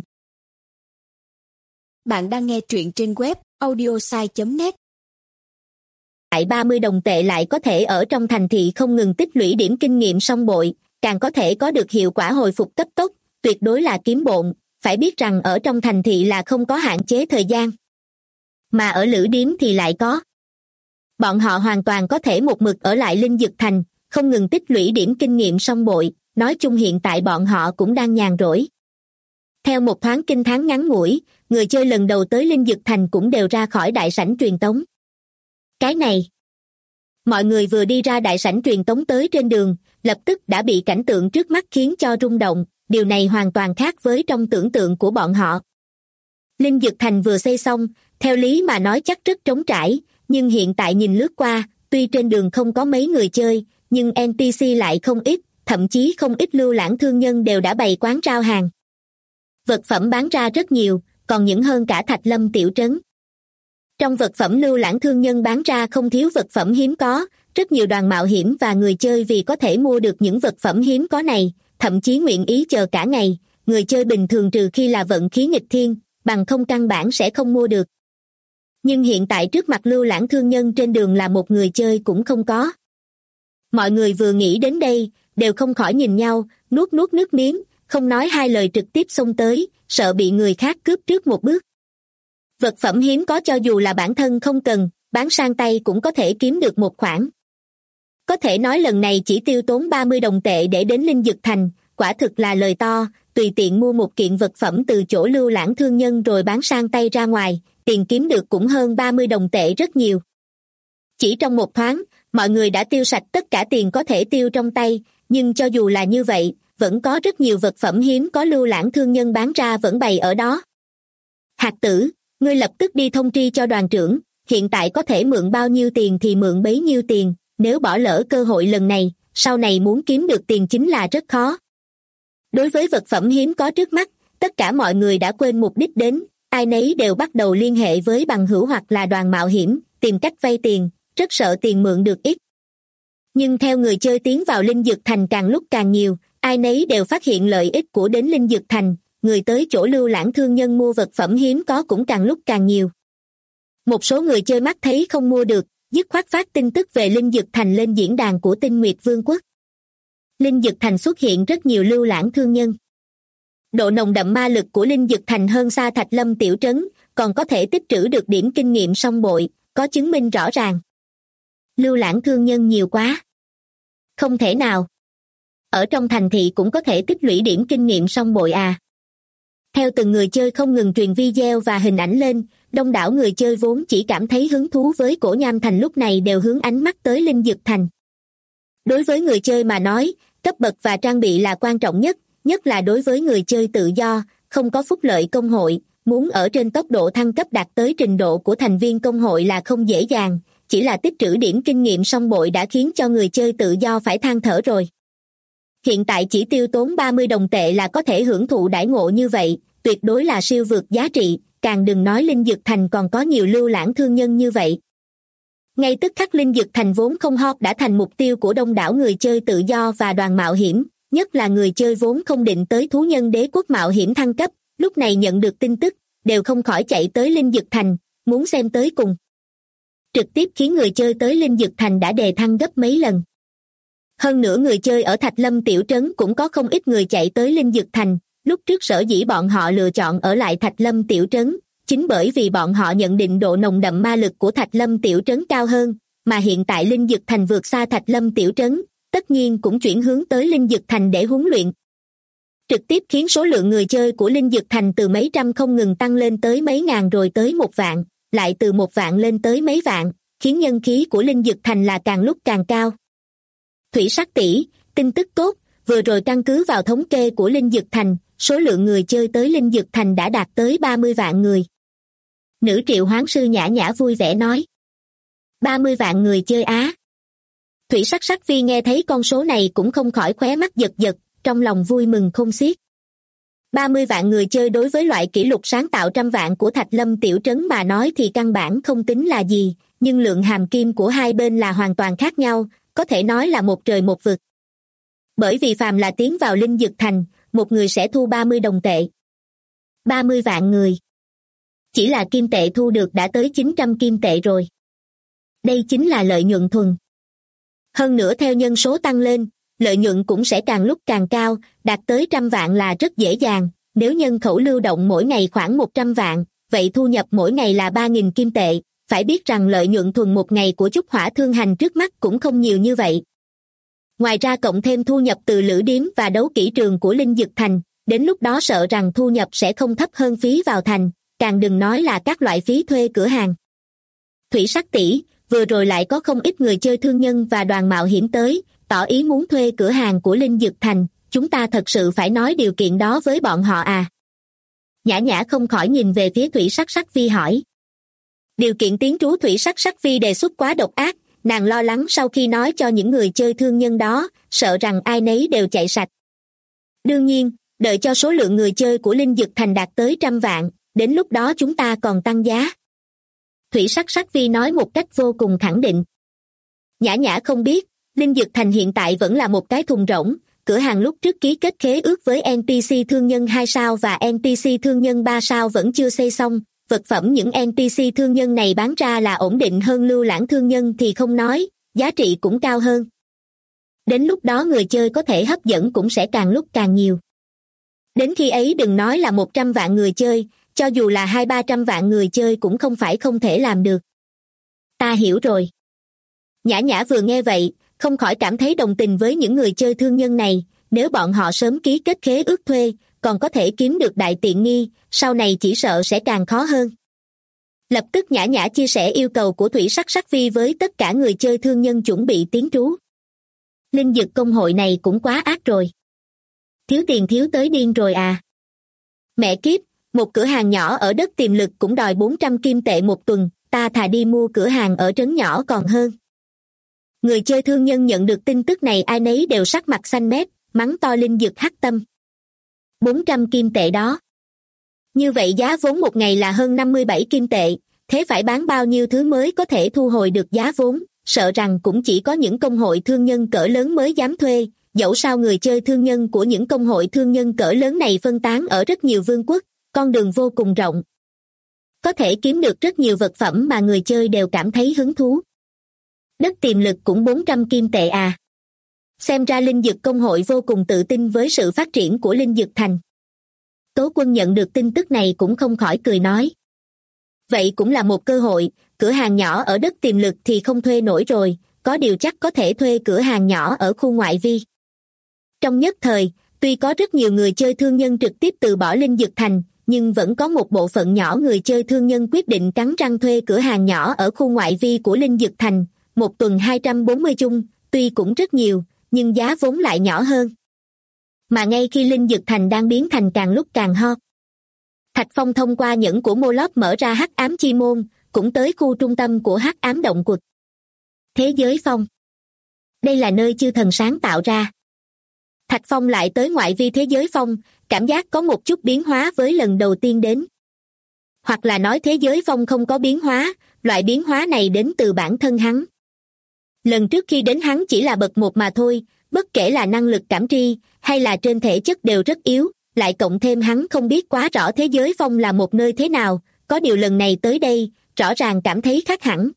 bạn đang nghe truyện trên web audiosai.net.
Tại 30 đồng tệ lại có thể ở trong thành thị không ngừng tích lũy điểm kinh nghiệm song bội, càng có thể có được hiệu quả hồi phục cấp tốc, tuyệt đối là kiếm bộn, phải biết rằng ở trong thành thị là không có hạn chế thời gian. Mà ở lữ điếm thì lại có. Bọn họ hoàn toàn có thể một mực ở lại Linh Dực Thành, không ngừng tích lũy điểm kinh nghiệm song bội, nói chung hiện tại bọn họ cũng đang nhàn rỗi. Theo một thoáng kinh thán ngắn ngủi, người chơi lần đầu tới Linh Dực Thành cũng đều ra khỏi đại sảnh truyền tống. Cái này, mọi người vừa đi ra đại sảnh truyền tống tới trên đường, lập tức đã bị cảnh tượng trước mắt khiến cho rung động, điều này hoàn toàn khác với trong tưởng tượng của bọn họ. Linh Dực Thành vừa xây xong, theo lý mà nói chắc rất trống trải, nhưng hiện tại nhìn lướt qua, tuy trên đường không có mấy người chơi, nhưng NPC lại không ít, thậm chí không ít lưu lãng thương nhân đều đã bày quán rao hàng. Vật phẩm bán ra rất nhiều, còn những hơn cả Thạch Lâm tiểu trấn. Trong vật phẩm lưu lãng thương nhân bán ra không thiếu vật phẩm hiếm có, rất nhiều đoàn mạo hiểm và người chơi vì có thể mua được những vật phẩm hiếm có này, thậm chí nguyện ý chờ cả ngày, người chơi bình thường trừ khi là vận khí nghịch thiên, bằng không căn bản sẽ không mua được. Nhưng hiện tại trước mặt lưu lãng thương nhân trên đường là một người chơi cũng không có. Mọi người vừa nghĩ đến đây, đều không khỏi nhìn nhau, nuốt nuốt nước miếng, không nói hai lời trực tiếp xông tới, sợ bị người khác cướp trước một bước. Vật phẩm hiếm có cho dù là bản thân không cần, bán sang tay cũng có thể kiếm được một khoản. Có thể nói lần này chỉ tiêu tốn 30 đồng tệ để đến Linh Dực Thành, quả thực là lời to, tùy tiện mua một kiện vật phẩm từ chỗ lưu lãng thương nhân rồi bán sang tay ra ngoài, tiền kiếm được cũng hơn 30 đồng tệ rất nhiều. Chỉ trong một thoáng, mọi người đã tiêu sạch tất cả tiền có thể tiêu trong tay, nhưng cho dù là như vậy, vẫn có rất nhiều vật phẩm hiếm có lưu lãng thương nhân bán ra vẫn bày ở đó. Hạt tử, ngươi lập tức đi thông tri cho đoàn trưởng, hiện tại có thể mượn bao nhiêu tiền thì mượn bấy nhiêu tiền, nếu bỏ lỡ cơ hội lần này, sau này muốn kiếm được tiền chính là rất khó. Đối với vật phẩm hiếm có trước mắt, tất cả mọi người đã quên mục đích đến, ai nấy đều bắt đầu liên hệ với bằng hữu hoặc là đoàn mạo hiểm, tìm cách vay tiền, rất sợ tiền mượn được ít. Nhưng theo người chơi tiến vào Linh Dực Thành càng lúc càng nhiều, ai nấy đều phát hiện lợi ích của đến Linh Dực Thành, người tới chỗ lưu lãng thương nhân mua vật phẩm hiếm có cũng càng lúc càng nhiều. Một số người chơi mắt thấy không mua được, dứt khoát phát tin tức về Linh Dực Thành lên diễn đàn của Tinh Nguyệt Vương quốc. Linh Dực Thành xuất hiện rất nhiều lưu lãng thương nhân. Độ nồng đậm ma lực của Linh Dực Thành hơn xa Thạch Lâm tiểu trấn, còn có thể tích trữ được điểm kinh nghiệm song bội, có chứng minh rõ ràng. Lưu lãng thương nhân nhiều quá. Không thể nào. Ở trong thành thị cũng có thể tích lũy điểm kinh nghiệm song bội à. Theo từng người chơi không ngừng truyền video và hình ảnh lên, Đông đảo người chơi vốn chỉ cảm thấy hứng thú với cổ nham thành lúc này đều hướng ánh mắt tới linh dực thành. Đối với người chơi mà nói, cấp bậc và trang bị là quan trọng nhất, nhất là đối với người chơi tự do, không có phúc lợi công hội, muốn ở trên tốc độ thăng cấp đạt tới trình độ của thành viên công hội là không dễ dàng, chỉ là tích trữ điểm kinh nghiệm song bội đã khiến cho người chơi tự do phải than thở rồi. Hiện tại chỉ tiêu tốn 30 đồng tệ là có thể hưởng thụ đãi ngộ như vậy, tuyệt đối là siêu vượt giá trị, càng đừng nói linh dực thành còn có nhiều lưu lãng thương nhân như vậy. Ngay tức khắc linh dực thành vốn không hot đã thành mục tiêu của đông đảo người chơi tự do và đoàn mạo hiểm, nhất là người chơi vốn không định tới thú nhân đế quốc mạo hiểm thăng cấp, lúc này nhận được tin tức, đều không khỏi chạy tới linh dực thành, muốn xem tới cùng. Trực tiếp khiến người chơi tới linh dực thành đã đề thăng gấp mấy lần. Hơn nữa người chơi ở Thạch Lâm tiểu trấn cũng có không ít người chạy tới linh dực thành, lúc trước sở dĩ bọn họ lựa chọn ở lại Thạch Lâm tiểu trấn, chính bởi vì bọn họ nhận định độ nồng đậm ma lực của Thạch Lâm tiểu trấn cao hơn, mà hiện tại linh dực thành vượt xa Thạch Lâm tiểu trấn, tất nhiên cũng chuyển hướng tới linh dực thành để huấn luyện. Trực tiếp khiến số lượng người chơi của linh dực thành từ mấy trăm không ngừng tăng lên tới mấy ngàn rồi tới 1 vạn, lại từ 1 vạn lên tới mấy vạn, khiến nhân khí của linh dực thành là càng lúc càng cao. Thủy Sắc tỷ, tin tức tốt, vừa rồi căn cứ vào thống kê của linh dực thành, số lượng người chơi tới linh dực thành đã đạt tới 30 vạn người. Nữ triệu hoán sư Nhã Nhã vui vẻ nói. 30 vạn người chơi á. Thủy Sắc Vi nghe thấy con số này cũng không khỏi khóe mắt giật giật, trong lòng vui mừng không xiết. 30 vạn người chơi đối với loại kỷ lục sáng tạo 100 vạn của Thạch Lâm tiểu trấn mà nói thì căn bản không tính là gì, nhưng lượng hàm kim của hai bên là hoàn toàn khác nhau, có thể nói là một trời một vực. Bởi vì phàm là tiến vào linh dực thành, một người sẽ thu 30 đồng tệ. 30 vạn người. Chỉ là kim tệ thu được đã tới 900 kim tệ rồi. Đây chính là lợi nhuận thuần. Hơn nữa theo nhân số tăng lên, lợi nhuận cũng sẽ càng lúc càng cao, đạt tới 100 vạn là rất dễ dàng. Nếu nhân khẩu lưu động mỗi ngày khoảng 100 vạn, vậy thu nhập mỗi ngày là 3.000 kim tệ. Phải biết rằng lợi nhuận thuần một ngày của Chúc Hỏa Thương Hành trước mắt cũng không nhiều như vậy. Ngoài ra cộng thêm thu nhập từ lữ điếm và đấu kỹ trường của linh dực thành, đến lúc đó sợ rằng thu nhập sẽ không thấp hơn phí vào thành, càng đừng nói là các loại phí thuê cửa hàng. Thủy Sắc tỷ, vừa rồi lại có không ít người chơi thương nhân và đoàn mạo hiểm tới, tỏ ý muốn thuê cửa hàng của linh dực thành, chúng ta thật sự phải nói điều kiện đó với bọn họ à? Nhã Nhã không khỏi nhìn về phía Thủy Sắc Vi hỏi. Điều kiện tiến trú Thủy Sắc Vi đề xuất quá độc ác, nàng lo lắng sau khi nói cho những người chơi thương nhân đó, sợ rằng ai nấy đều chạy sạch. Đương nhiên, đợi cho số lượng người chơi của linh dực thành đạt tới 100 vạn, đến lúc đó chúng ta còn tăng giá. Thủy Sắc Vi nói một cách vô cùng khẳng định. Nhã Nhã không biết, linh dực thành hiện tại vẫn là một cái thùng rỗng, cửa hàng lúc trước ký kết khế ước với NPC thương nhân 2 sao và NPC thương nhân 3 sao vẫn chưa xây xong. Vật phẩm những NPC thương nhân này bán ra là ổn định hơn lưu lãng thương nhân thì không nói, giá trị cũng cao hơn. Đến lúc đó người chơi có thể hấp dẫn cũng sẽ càng lúc càng nhiều. Đến khi ấy đừng nói là 100 vạn người chơi, cho dù là 200-300 vạn người chơi cũng không phải không thể làm được. Ta hiểu rồi. Nhã Nhã vừa nghe vậy, không khỏi cảm thấy đồng tình với những người chơi thương nhân này, nếu bọn họ sớm ký kết khế ước thuê, còn có thể kiếm được đại tiện nghi, sau này chỉ sợ sẽ càng khó hơn. Lập tức Nhã Nhã chia sẻ yêu cầu của Thủy Sắc Vi với tất cả người chơi thương nhân chuẩn bị tiến trú. Linh dực công hội này cũng quá ác rồi. Thiếu tiền thiếu tới điên rồi à. Mẹ kiếp, một cửa hàng nhỏ ở đất tiềm lực cũng đòi 400 kim tệ một tuần, ta thà đi mua cửa hàng ở trấn nhỏ còn hơn. Người chơi thương nhân nhận được tin tức này ai nấy đều sắc mặt xanh mét, mắng to linh dực hắc tâm. 400 kim tệ đó. Như vậy giá vốn một ngày là hơn 57 kim tệ, thế phải bán bao nhiêu thứ mới có thể thu hồi được giá vốn, sợ rằng cũng chỉ có những công hội thương nhân cỡ lớn mới dám thuê, dẫu sao người chơi thương nhân của những công hội thương nhân cỡ lớn này phân tán ở rất nhiều vương quốc, con đường vô cùng rộng. Có thể kiếm được rất nhiều vật phẩm mà người chơi đều cảm thấy hứng thú. Đất tiềm lực cũng 400 kim tệ à. Xem ra linh dực công hội vô cùng tự tin với sự phát triển của linh dực thành. Tố Quân nhận được tin tức này cũng không khỏi cười nói. Vậy cũng là một cơ hội, cửa hàng nhỏ ở đất tiềm lực thì không thuê nổi rồi, có điều chắc có thể thuê cửa hàng nhỏ ở khu ngoại vi. Trong nhất thời, tuy có rất nhiều người chơi thương nhân trực tiếp từ bỏ linh dực thành, nhưng vẫn có một bộ phận nhỏ người chơi thương nhân quyết định cắn răng thuê cửa hàng nhỏ ở khu ngoại vi của Linh Dực Thành, một tuần 240 chung, tuy cũng rất nhiều, nhưng giá vốn lại nhỏ hơn. Mà ngay khi Linh Dực Thành đang biến thành càng lúc càng hot, Thạch Phong thông qua nhẫn của Moloch mở ra hắc ám chi môn, cũng tới khu trung tâm của hắc ám động quật. Thế giới phong. Đây là nơi chư thần sáng tạo ra. Thạch Phong lại tới ngoại vi thế giới phong, cảm giác có một chút biến hóa với lần đầu tiên đến. Hoặc là nói thế giới phong không có biến hóa, loại biến hóa này đến từ bản thân hắn. Lần trước khi đến hắn chỉ là bậc 1 mà thôi, bất kể là năng lực cảm tri, hay là trên thể chất đều rất yếu, lại cộng thêm hắn không biết quá rõ thế giới phong là một nơi thế nào, có điều lần này tới đây, rõ ràng cảm thấy khác hẳn.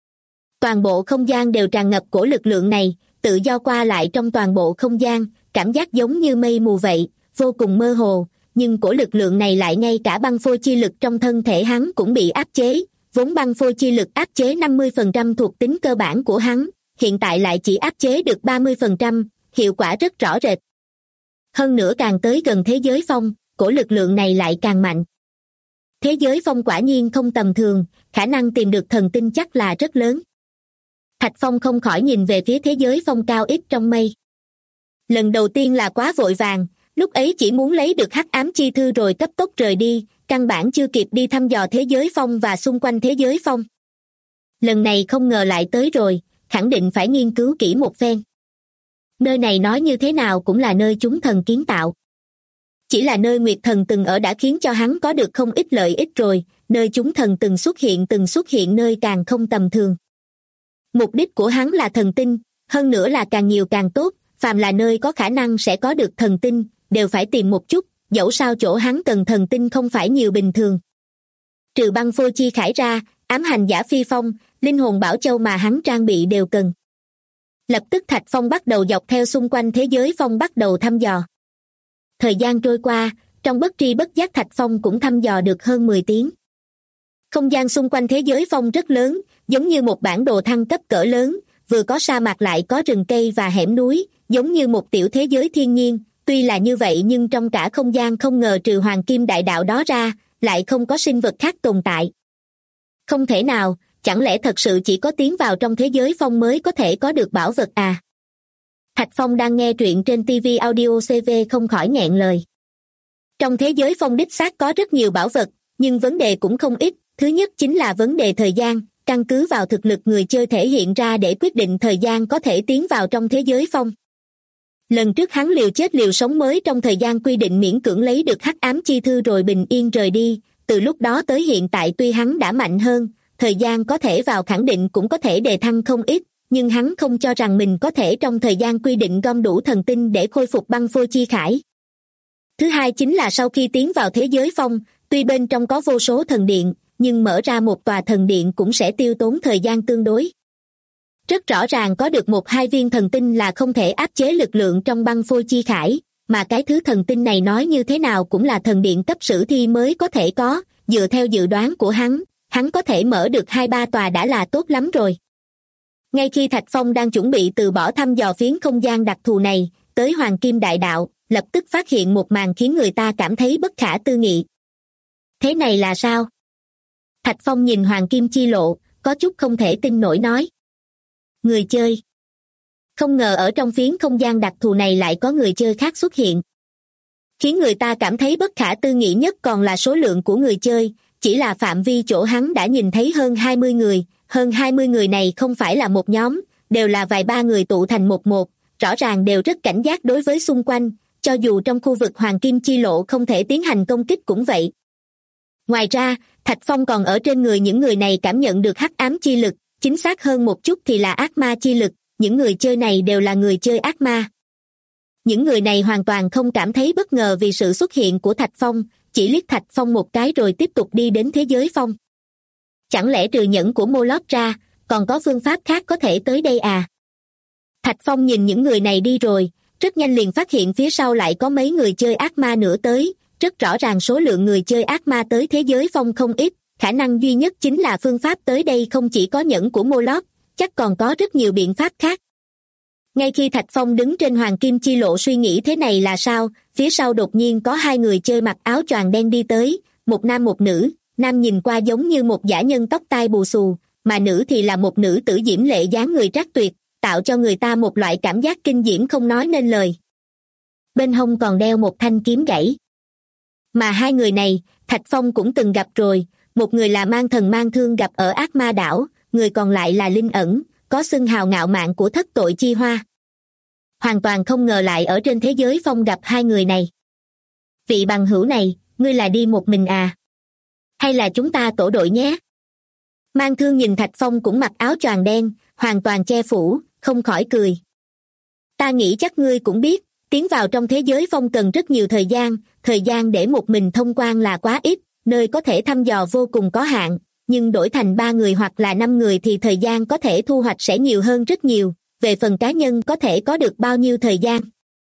Toàn bộ không gian đều tràn ngập của lực lượng này, tự do qua lại trong toàn bộ không gian, cảm giác giống như mây mù vậy, vô cùng mơ hồ, nhưng của lực lượng này lại ngay cả băng phôi chi lực trong thân thể hắn cũng bị áp chế, vốn băng phôi chi lực áp chế 50% thuộc tính cơ bản của hắn, hiện tại lại chỉ áp chế được 30%, hiệu quả rất rõ rệt. Hơn nữa càng tới gần thế giới phong, của lực lượng này lại càng mạnh. Thế giới phong quả nhiên không tầm thường, khả năng tìm được thần tinh chắc là rất lớn. Thạch Phong không khỏi nhìn về phía thế giới phong cao ít trong mây. Lần đầu tiên là quá vội vàng, lúc ấy chỉ muốn lấy được hắc ám chi thư rồi cấp tốc rời đi, căn bản chưa kịp đi thăm dò thế giới phong và xung quanh thế giới phong. Lần này không ngờ lại tới rồi, khẳng định phải nghiên cứu kỹ một phen. Nơi này nói như thế nào cũng là nơi chúng thần kiến tạo. Chỉ là nơi Nguyệt Thần từng ở đã khiến cho hắn có được không ít lợi ích rồi, nơi chúng thần từng xuất hiện nơi càng không tầm thường. Mục đích của hắn là thần tinh, hơn nữa là càng nhiều càng tốt, phàm là nơi có khả năng sẽ có được thần tinh, đều phải tìm một chút, dẫu sao chỗ hắn cần thần tinh không phải nhiều bình thường. Trừ băng phôi chi khải ra, ám hành giả phi phong, linh hồn bảo châu mà hắn trang bị đều cần. Lập tức Thạch Phong bắt đầu dọc theo xung quanh thế giới phong bắt đầu thăm dò. Thời gian trôi qua, trong bất tri bất giác Thạch Phong cũng thăm dò được hơn 10 tiếng. Không gian xung quanh thế giới phong rất lớn, giống như một bản đồ thăng cấp cỡ lớn, vừa có sa mạc lại có rừng cây và hẻm núi, giống như một tiểu thế giới thiên nhiên. Tuy là như vậy nhưng trong cả không gian không ngờ trừ hoàng kim đại đạo đó ra, lại không có sinh vật khác tồn tại. Không thể nào, chẳng lẽ thật sự chỉ có tiến vào trong thế giới phong mới có thể có được bảo vật à? Thạch Phong đang nghe truyện trên TV Audio CV không khỏi nghẹn lời. Trong thế giới phong đích xác có rất nhiều bảo vật, nhưng vấn đề cũng không ít. Thứ nhất chính là vấn đề thời gian, căn cứ vào thực lực người chơi thể hiện ra để quyết định thời gian có thể tiến vào trong thế giới phong. Lần trước hắn liều chết liều sống mới trong thời gian quy định miễn cưỡng lấy được hắc ám chi thư rồi bình yên rời đi, từ lúc đó tới hiện tại tuy hắn đã mạnh hơn, thời gian có thể vào khẳng định cũng có thể đề thăng không ít, nhưng hắn không cho rằng mình có thể trong thời gian quy định gom đủ thần tinh để khôi phục băng phôi chi khải. Thứ hai chính là sau khi tiến vào thế giới phong, tuy bên trong có vô số thần điện, nhưng mở ra một tòa thần điện cũng sẽ tiêu tốn thời gian tương đối. Rất rõ ràng có được 1-2 viên thần tinh là không thể áp chế lực lượng trong băng phôi chi khải, mà cái thứ thần tinh này nói như thế nào cũng là thần điện cấp sử thi mới có thể có, dựa theo dự đoán của hắn có thể mở được 2-3 tòa đã là tốt lắm rồi. Ngay khi Thạch Phong đang chuẩn bị từ bỏ thăm dò phiến không gian đặc thù này, tới Hoàng Kim Đại Đạo, lập tức phát hiện một màn khiến người ta cảm thấy bất khả tư nghị. Thế này là sao? Thạch Phong nhìn Hoàng Kim Chi Lộ, có chút không thể tin nổi nói. Người chơi. Không ngờ ở trong phiến không gian đặc thù này lại có người chơi khác xuất hiện. Khiến người ta cảm thấy bất khả tư nghị nhất còn là số lượng của người chơi, chỉ là phạm vi chỗ hắn đã nhìn thấy hơn 20 người, hơn 20 người này không phải là một nhóm, đều là vài ba người tụ thành một, rõ ràng đều rất cảnh giác đối với xung quanh, cho dù trong khu vực Hoàng Kim Chi Lộ không thể tiến hành công kích cũng vậy. Ngoài ra, Thạch Phong còn ở trên người những người này cảm nhận được hắc ám chi lực, chính xác hơn một chút thì là ác ma chi lực, những người chơi này đều là người chơi ác ma. Những người này hoàn toàn không cảm thấy bất ngờ vì sự xuất hiện của Thạch Phong, chỉ liếc Thạch Phong một cái rồi tiếp tục đi đến thế giới phong. Chẳng lẽ trừ nhẫn của Moloch ra, còn có phương pháp khác có thể tới đây à? Thạch Phong nhìn những người này đi rồi, rất nhanh liền phát hiện phía sau lại có mấy người chơi ác ma nữa tới, rất rõ ràng số lượng người chơi ác ma tới thế giới phong không ít, khả năng duy nhất chính là phương pháp tới đây không chỉ có nhẫn của Moloch, chắc còn có rất nhiều biện pháp khác. Ngay khi Thạch Phong đứng trên Hoàng Kim Chi Lộ suy nghĩ thế này là sao, phía sau đột nhiên có hai người chơi mặc áo choàng đen đi tới, một nam một nữ. Nam nhìn qua giống như một dã nhân tóc tai bù xù, mà nữ thì là một nữ tử diễm lệ dáng người trác tuyệt, tạo cho người ta một loại cảm giác kinh diễm không nói nên lời. Bên hông còn đeo một thanh kiếm gãy. Mà hai người này, Thạch Phong cũng từng gặp rồi, một người là Mang Thần Mang Thương gặp ở Ác Ma Đảo, người còn lại là Linh Ẩn, có xưng hào ngạo mạn của Thất Tội Chi Hoa. Hoàn toàn không ngờ lại ở trên thế giới phong gặp hai người này. Vị bằng hữu này, ngươi là đi một mình à? Hay là chúng ta tổ đội nhé? Mang Thương nhìn Thạch Phong cũng mặc áo choàng đen, hoàn toàn che phủ, không khỏi cười. Ta nghĩ chắc ngươi cũng biết, tiến vào trong thế giới phong cần rất nhiều thời gian để một mình thông quan là quá ít, nơi có thể thăm dò vô cùng có hạn, nhưng đổi thành 3 người hoặc là 5 người thì thời gian có thể thu hoạch sẽ nhiều hơn rất nhiều, về phần cá nhân có thể có được bao nhiêu thời gian.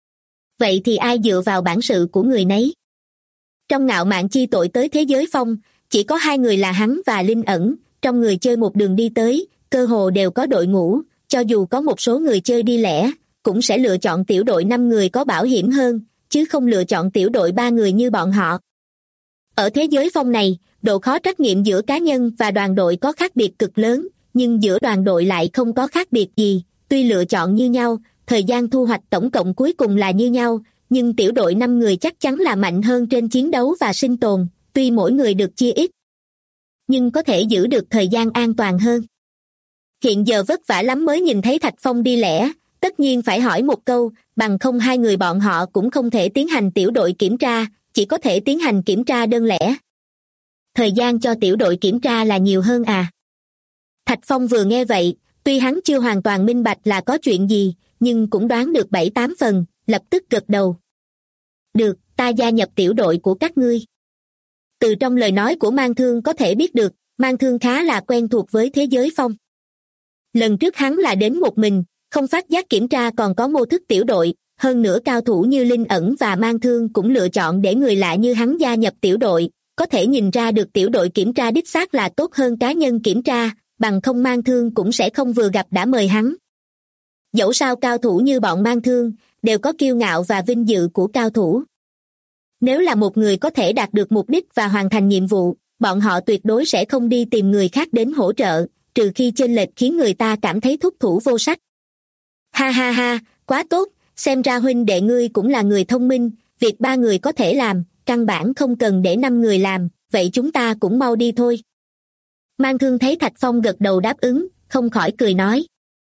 Vậy thì ai dựa vào bản sự của người nấy? Trong Ngạo Mạn Chi Tội tới thế giới phong, chỉ có 2 người là hắn và Linh Ẩn, trong người chơi một đường đi tới, cơ hồ đều có đội ngũ, cho dù có một số người chơi đi lẻ, cũng sẽ lựa chọn tiểu đội 5 người có bảo hiểm hơn, chứ không lựa chọn tiểu đội 3 người như bọn họ. Ở thế giới phong này, độ khó trắc nghiệm giữa cá nhân và đoàn đội có khác biệt cực lớn, nhưng giữa đoàn đội lại không có khác biệt gì, tuy lựa chọn như nhau, thời gian thu hoạch tổng cộng cuối cùng là như nhau, nhưng tiểu đội 5 người chắc chắn là mạnh hơn trên chiến đấu và sinh tồn, tuy mỗi người được chia ít, nhưng có thể giữ được thời gian an toàn hơn. Hiện giờ vất vả lắm mới nhìn thấy Thạch Phong đi lẻ, tất nhiên phải hỏi một câu, bằng không 2 người bọn họ cũng không thể tiến hành tiểu đội kiểm tra, chỉ có thể tiến hành kiểm tra đơn lẻ. Thời gian cho tiểu đội kiểm tra là nhiều hơn à? Thạch Phong vừa nghe vậy, tuy hắn chưa hoàn toàn minh bạch là có chuyện gì, nhưng cũng đoán được 7-8 phần, lập tức gật đầu. Được, ta gia nhập tiểu đội của các ngươi. Từ trong lời nói của Mang Thương có thể biết được, Mang Thương khá là quen thuộc với thế giới phong. Lần trước hắn là đến một mình, không phát giác kiểm tra còn có mô thức tiểu đội, hơn nữa cao thủ như Linh Ẩn và Mang Thương cũng lựa chọn để người lạ như hắn gia nhập tiểu đội, có thể nhìn ra được tiểu đội kiểm tra đích xác là tốt hơn cá nhân kiểm tra, bằng không Mang Thương cũng sẽ không vừa gặp đã mời hắn. Dẫu sao cao thủ như bọn Mang Thương, đều có kiêu ngạo và vinh dự của cao thủ. Nếu là một người có thể đạt được mục đích và hoàn thành nhiệm vụ, bọn họ tuyệt đối sẽ không đi tìm người khác đến hỗ trợ, trừ khi chênh lệch khiến người ta cảm thấy thúc thủ vô sách. Ha ha ha, quá tốt, xem ra huynh đệ ngươi cũng là người thông minh, việc 3 người có thể làm, căn bản không cần để 5 người làm, vậy chúng ta cũng mau đi thôi. Mang Thương thấy Thạch Phong gật đầu đáp ứng, không khỏi cười nói.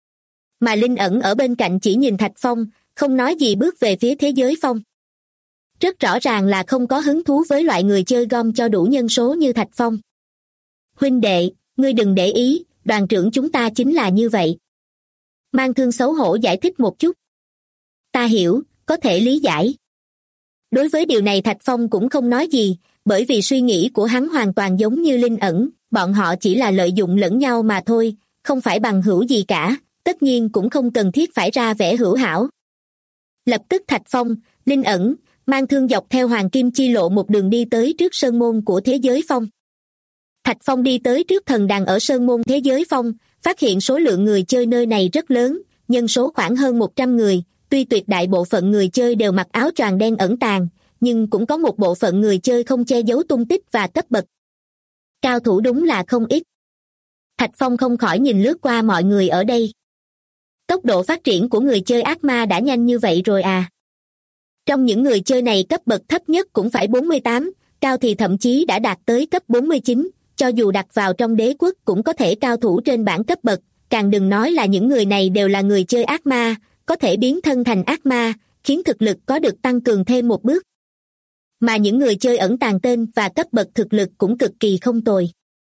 Mà Linh Ẩn ở bên cạnh chỉ nhìn Thạch Phong, không nói gì bước về phía thế giới phong. Rất rõ ràng là không có hứng thú với loại người chơi gom cho đủ nhân số như Thạch Phong. Huynh đệ, ngươi đừng để ý, đoàn trưởng chúng ta chính là như vậy. Mang Thương xấu hổ giải thích một chút. Ta hiểu, có thể lý giải. Đối với điều này Thạch Phong cũng không nói gì, bởi vì suy nghĩ của hắn hoàn toàn giống như Linh Ẩn, bọn họ chỉ là lợi dụng lẫn nhau mà thôi, không phải bằng hữu gì cả, tất nhiên cũng không cần thiết phải ra vẻ hữu hảo. Lập tức Thạch Phong, Linh Ẩn, Mang Thương dọc theo Hoàng Kim Chi Lộ một đường đi tới trước sơn môn của thế giới phong. Thạch Phong đi tới trước thần đàn ở sơn môn thế giới phong, phát hiện số lượng người chơi nơi này rất lớn, nhân số khoảng hơn 100 người, tuy tuyệt đại bộ phận người chơi đều mặc áo choàng đen ẩn tàng, nhưng cũng có một bộ phận người chơi không che giấu tung tích và cấp bậc. Cao thủ đúng là không ít. Thạch Phong không khỏi nhìn lướt qua mọi người ở đây. Tốc độ phát triển của người chơi ác ma đã nhanh như vậy rồi à? Trong những người chơi này cấp bậc thấp nhất cũng phải 48, cao thì thậm chí đã đạt tới cấp 49, cho dù đặt vào trong đế quốc cũng có thể cao thủ trên bảng cấp bậc, càng đừng nói là những người này đều là người chơi ác ma, có thể biến thân thành ác ma, khiến thực lực có được tăng cường thêm một bước. Mà những người chơi ẩn tàng tên và cấp bậc thực lực cũng cực kỳ không tồi.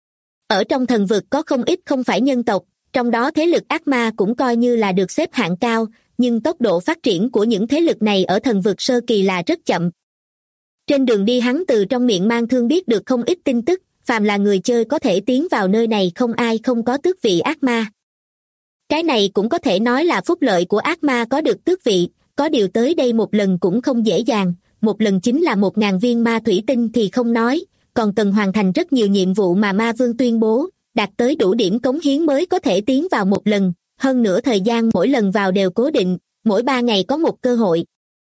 Ở trong thần vực có không ít không phải nhân tộc, trong đó thế lực ác ma cũng coi như là được xếp hạng cao, nhưng tốc độ phát triển của những thế lực này ở thần vực sơ kỳ là rất chậm. Trên đường đi hắn từ trong miệng Mang Thương biết được không ít tin tức, phàm là người chơi có thể tiến vào nơi này không ai không có tước vị ác ma. Cái này cũng có thể nói là phúc lợi của ác ma có được tước vị, có điều tới đây một lần cũng không dễ dàng, một lần chính là 1.000 viên ma thủy tinh thì không nói, còn cần hoàn thành rất nhiều nhiệm vụ mà ma vương tuyên bố, đạt tới đủ điểm cống hiến mới có thể tiến vào một lần, hơn nữa thời gian mỗi lần vào đều cố định, mỗi 3 ngày có một cơ hội.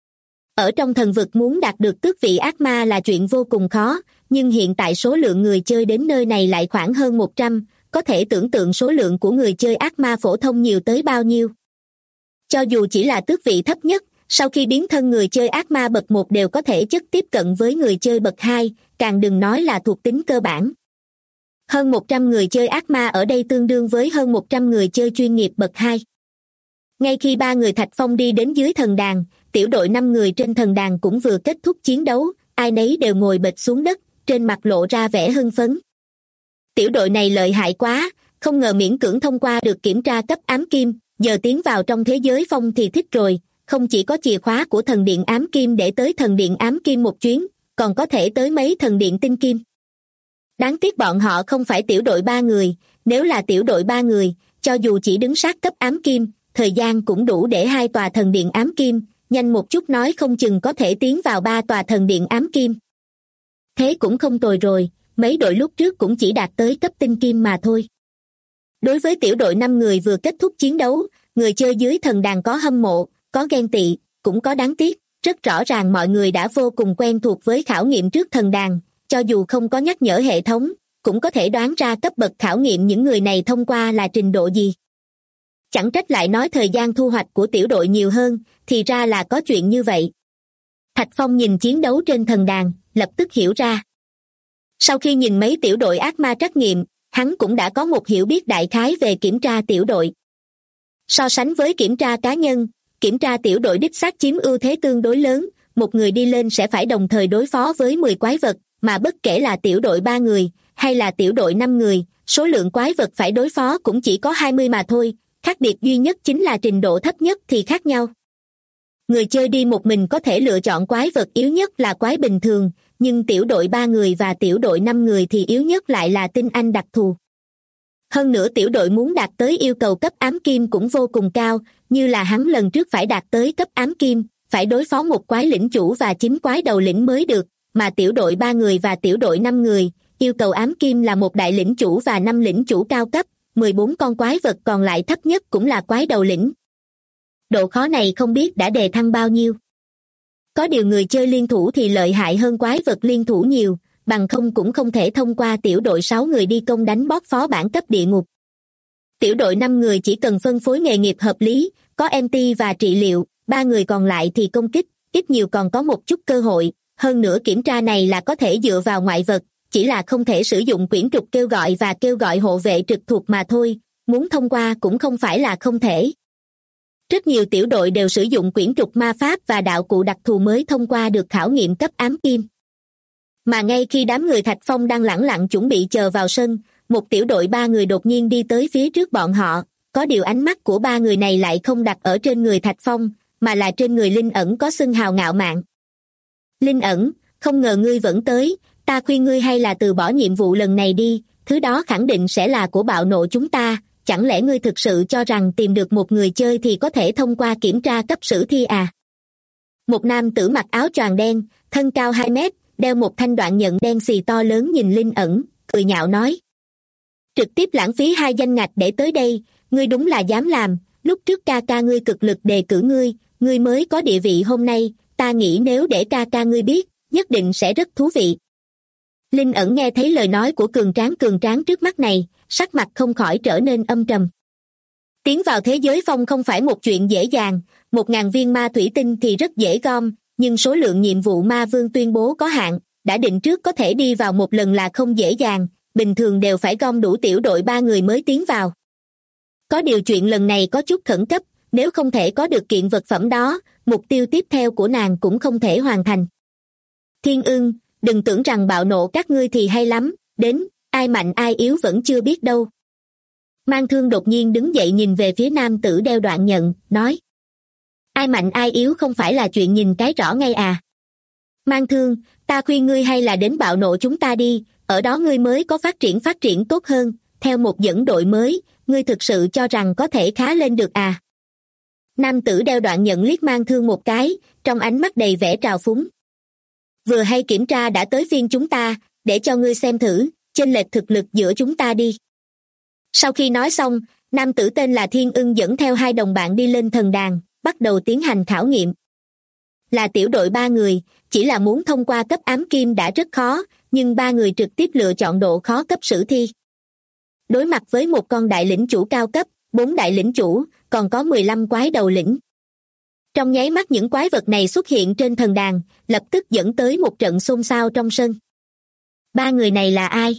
Ở trong thần vực muốn đạt được tước vị ác ma là chuyện vô cùng khó, nhưng hiện tại số lượng người chơi đến nơi này lại khoảng hơn 100, có thể tưởng tượng số lượng của người chơi ác ma phổ thông nhiều tới bao nhiêu. Cho dù chỉ là tước vị thấp nhất, sau khi biến thân người chơi ác ma bậc 1 đều có thể chất tiếp cận với người chơi bậc 2, càng đừng nói là thuộc tính cơ bản. Hơn 100 người chơi ác ma ở đây tương đương với hơn 100 người chơi chuyên nghiệp bậc 2. Ngay khi 3 người Thạch Phong đi đến dưới thần đàn, tiểu đội 5 người trên thần đàn cũng vừa kết thúc chiến đấu, ai nấy đều ngồi bệt xuống đất, trên mặt lộ ra vẻ hưng phấn. Tiểu đội này lợi hại quá, không ngờ miễn cưỡng thông qua được kiểm tra cấp ám kim, giờ tiến vào trong thế giới phong thì thích rồi, không chỉ có chìa khóa của thần điện ám kim để tới thần điện ám kim một chuyến, còn có thể tới mấy thần điện tinh kim. Đáng tiếc bọn họ không phải tiểu đội 3 người, nếu là tiểu đội 3 người, cho dù chỉ đứng sát cấp ám kim, thời gian cũng đủ để 2 tòa thần điện ám kim, nhanh một chút nói không chừng có thể tiến vào 3 tòa thần điện ám kim. Thế cũng không tồi rồi, mấy đội lúc trước cũng chỉ đạt tới cấp tinh kim mà thôi. Đối với tiểu đội 5 người vừa kết thúc chiến đấu, người chơi dưới thần đàn có hâm mộ, có ghen tị, cũng có đáng tiếc, rất rõ ràng mọi người đã vô cùng quen thuộc với khảo nghiệm trước thần đàn, cho dù không có nhắc nhở hệ thống, cũng có thể đoán ra cấp bậc khảo nghiệm những người này thông qua là trình độ gì. Chẳng trách lại nói thời gian thu hoạch của tiểu đội nhiều hơn, thì ra là có chuyện như vậy. Thạch Phong nhìn chiến đấu trên thần đàn, lập tức hiểu ra. Sau khi nhìn mấy tiểu đội ác ma trắc nghiệm, hắn cũng đã có một hiểu biết đại khái về kiểm tra tiểu đội. So sánh với kiểm tra cá nhân, kiểm tra tiểu đội đích xác chiếm ưu thế tương đối lớn, một người đi lên sẽ phải đồng thời đối phó với 10 quái vật, mà bất kể là tiểu đội 3 người, hay là tiểu đội 5 người, số lượng quái vật phải đối phó cũng chỉ có 20 mà thôi, khác biệt duy nhất chính là trình độ thấp nhất thì khác nhau. Người chơi đi một mình có thể lựa chọn quái vật yếu nhất là quái bình thường, nhưng tiểu đội 3 người và tiểu đội 5 người thì yếu nhất lại là tinh anh đặc thù. Hơn nữa tiểu đội muốn đạt tới yêu cầu cấp ám kim cũng vô cùng cao, như là hắn lần trước phải đạt tới cấp ám kim, phải đối phó một quái lĩnh chủ và 9 quái đầu lĩnh mới được, mà tiểu đội 3 người và tiểu đội 5 người, yêu cầu ám kim là một đại lĩnh chủ và 5 lĩnh chủ cao cấp, 14 con quái vật còn lại thấp nhất cũng là quái đầu lĩnh. Độ khó này không biết đã đề thăng bao nhiêu. Có điều người chơi liên thủ thì lợi hại hơn quái vật liên thủ nhiều, bằng không cũng không thể thông qua tiểu đội 6 người đi công đánh boss phó bản cấp địa ngục. Tiểu đội 5 người chỉ cần phân phối nghề nghiệp hợp lý, có MT và trị liệu, 3 người còn lại thì công kích, ít nhiều còn có một chút cơ hội, hơn nữa kiểm tra này là có thể dựa vào ngoại vật, chỉ là không thể sử dụng quyển trục kêu gọi và kêu gọi hộ vệ trực thuộc mà thôi, muốn thông qua cũng không phải là không thể. Rất nhiều tiểu đội đều sử dụng quyển trục ma pháp và đạo cụ đặc thù mới thông qua được khảo nghiệm cấp ám kim. Mà ngay khi đám người Thạch Phong đang lẳng lặng chuẩn bị chờ vào sân, một tiểu đội 3 người đột nhiên đi tới phía trước bọn họ, có điều ánh mắt của 3 người này lại không đặt ở trên người Thạch Phong, mà là trên người Linh Ẩn có xưng hào ngạo mạn. Linh Ẩn, không ngờ ngươi vẫn tới, ta khuyên ngươi hay là từ bỏ nhiệm vụ lần này đi, thứ đó khẳng định sẽ là của bạo nộ chúng ta, chẳng lẽ ngươi thực sự cho rằng tìm được một người chơi thì có thể thông qua kiểm tra cấp sử thi à? Một nam tử mặc áo choàng đen, thân cao 2 mét, đeo một thanh đoạn nhận đen xì to lớn nhìn Linh Ẩn, cười nhạo nói. Trực tiếp lãng phí 2 danh ngạch để tới đây, ngươi đúng là dám làm, lúc trước ca ca ngươi cực lực đề cử ngươi mới có địa vị hôm nay, ta nghĩ nếu để ca ca ngươi biết, nhất định sẽ rất thú vị. Linh Ẩn nghe thấy lời nói của cường tráng trước mắt này, sắc mặt không khỏi trở nên âm trầm. Tiến vào thế giới phong không phải một chuyện dễ dàng, 1000 viên ma thủy tinh thì rất dễ gom, nhưng số lượng nhiệm vụ ma vương tuyên bố có hạn, đã định trước có thể đi vào một lần là không dễ dàng, bình thường đều phải gom đủ tiểu đội 3 người mới tiến vào. Có điều chuyện lần này có chút khẩn cấp, nếu không thể có được kiện vật phẩm đó, mục tiêu tiếp theo của nàng cũng không thể hoàn thành. Thiên Ưng, đừng tưởng rằng bạo nộ các ngươi thì hay lắm, đến, ai mạnh ai yếu vẫn chưa biết đâu. Mang Thương đột nhiên đứng dậy nhìn về phía nam tử đeo đoạn nhận, nói. Ai mạnh ai yếu không phải là chuyện nhìn cái rõ ngay à. Mang Thương, ta khuyên ngươi hay là đến bạo nộ chúng ta đi, ở đó ngươi mới có phát triển tốt hơn, theo một dẫn đội mới, ngươi thực sự cho rằng có thể khá lên được à. Nam tử đeo đoạn nhận liếc Mang Thương một cái, trong ánh mắt đầy vẻ trào phúng. Vừa hay kiểm tra đã tới phiên chúng ta, để cho ngươi xem thử, chênh lệch thực lực giữa chúng ta đi. Sau khi nói xong, Nam tử tên là Thiên Ưng dẫn theo hai đồng bạn đi lên thần đàn, bắt đầu tiến hành khảo nghiệm. Là tiểu đội 3 người, chỉ là muốn thông qua cấp ám kim đã rất khó, nhưng 3 người trực tiếp lựa chọn độ khó cấp sử thi. Đối mặt với một con đại lĩnh chủ cao cấp, 4 đại lĩnh chủ, còn có 15 quái đầu lĩnh. Trong nháy mắt những quái vật này xuất hiện trên thần đàn, lập tức dẫn tới một trận xôn xao trong sân. 3 người này là ai?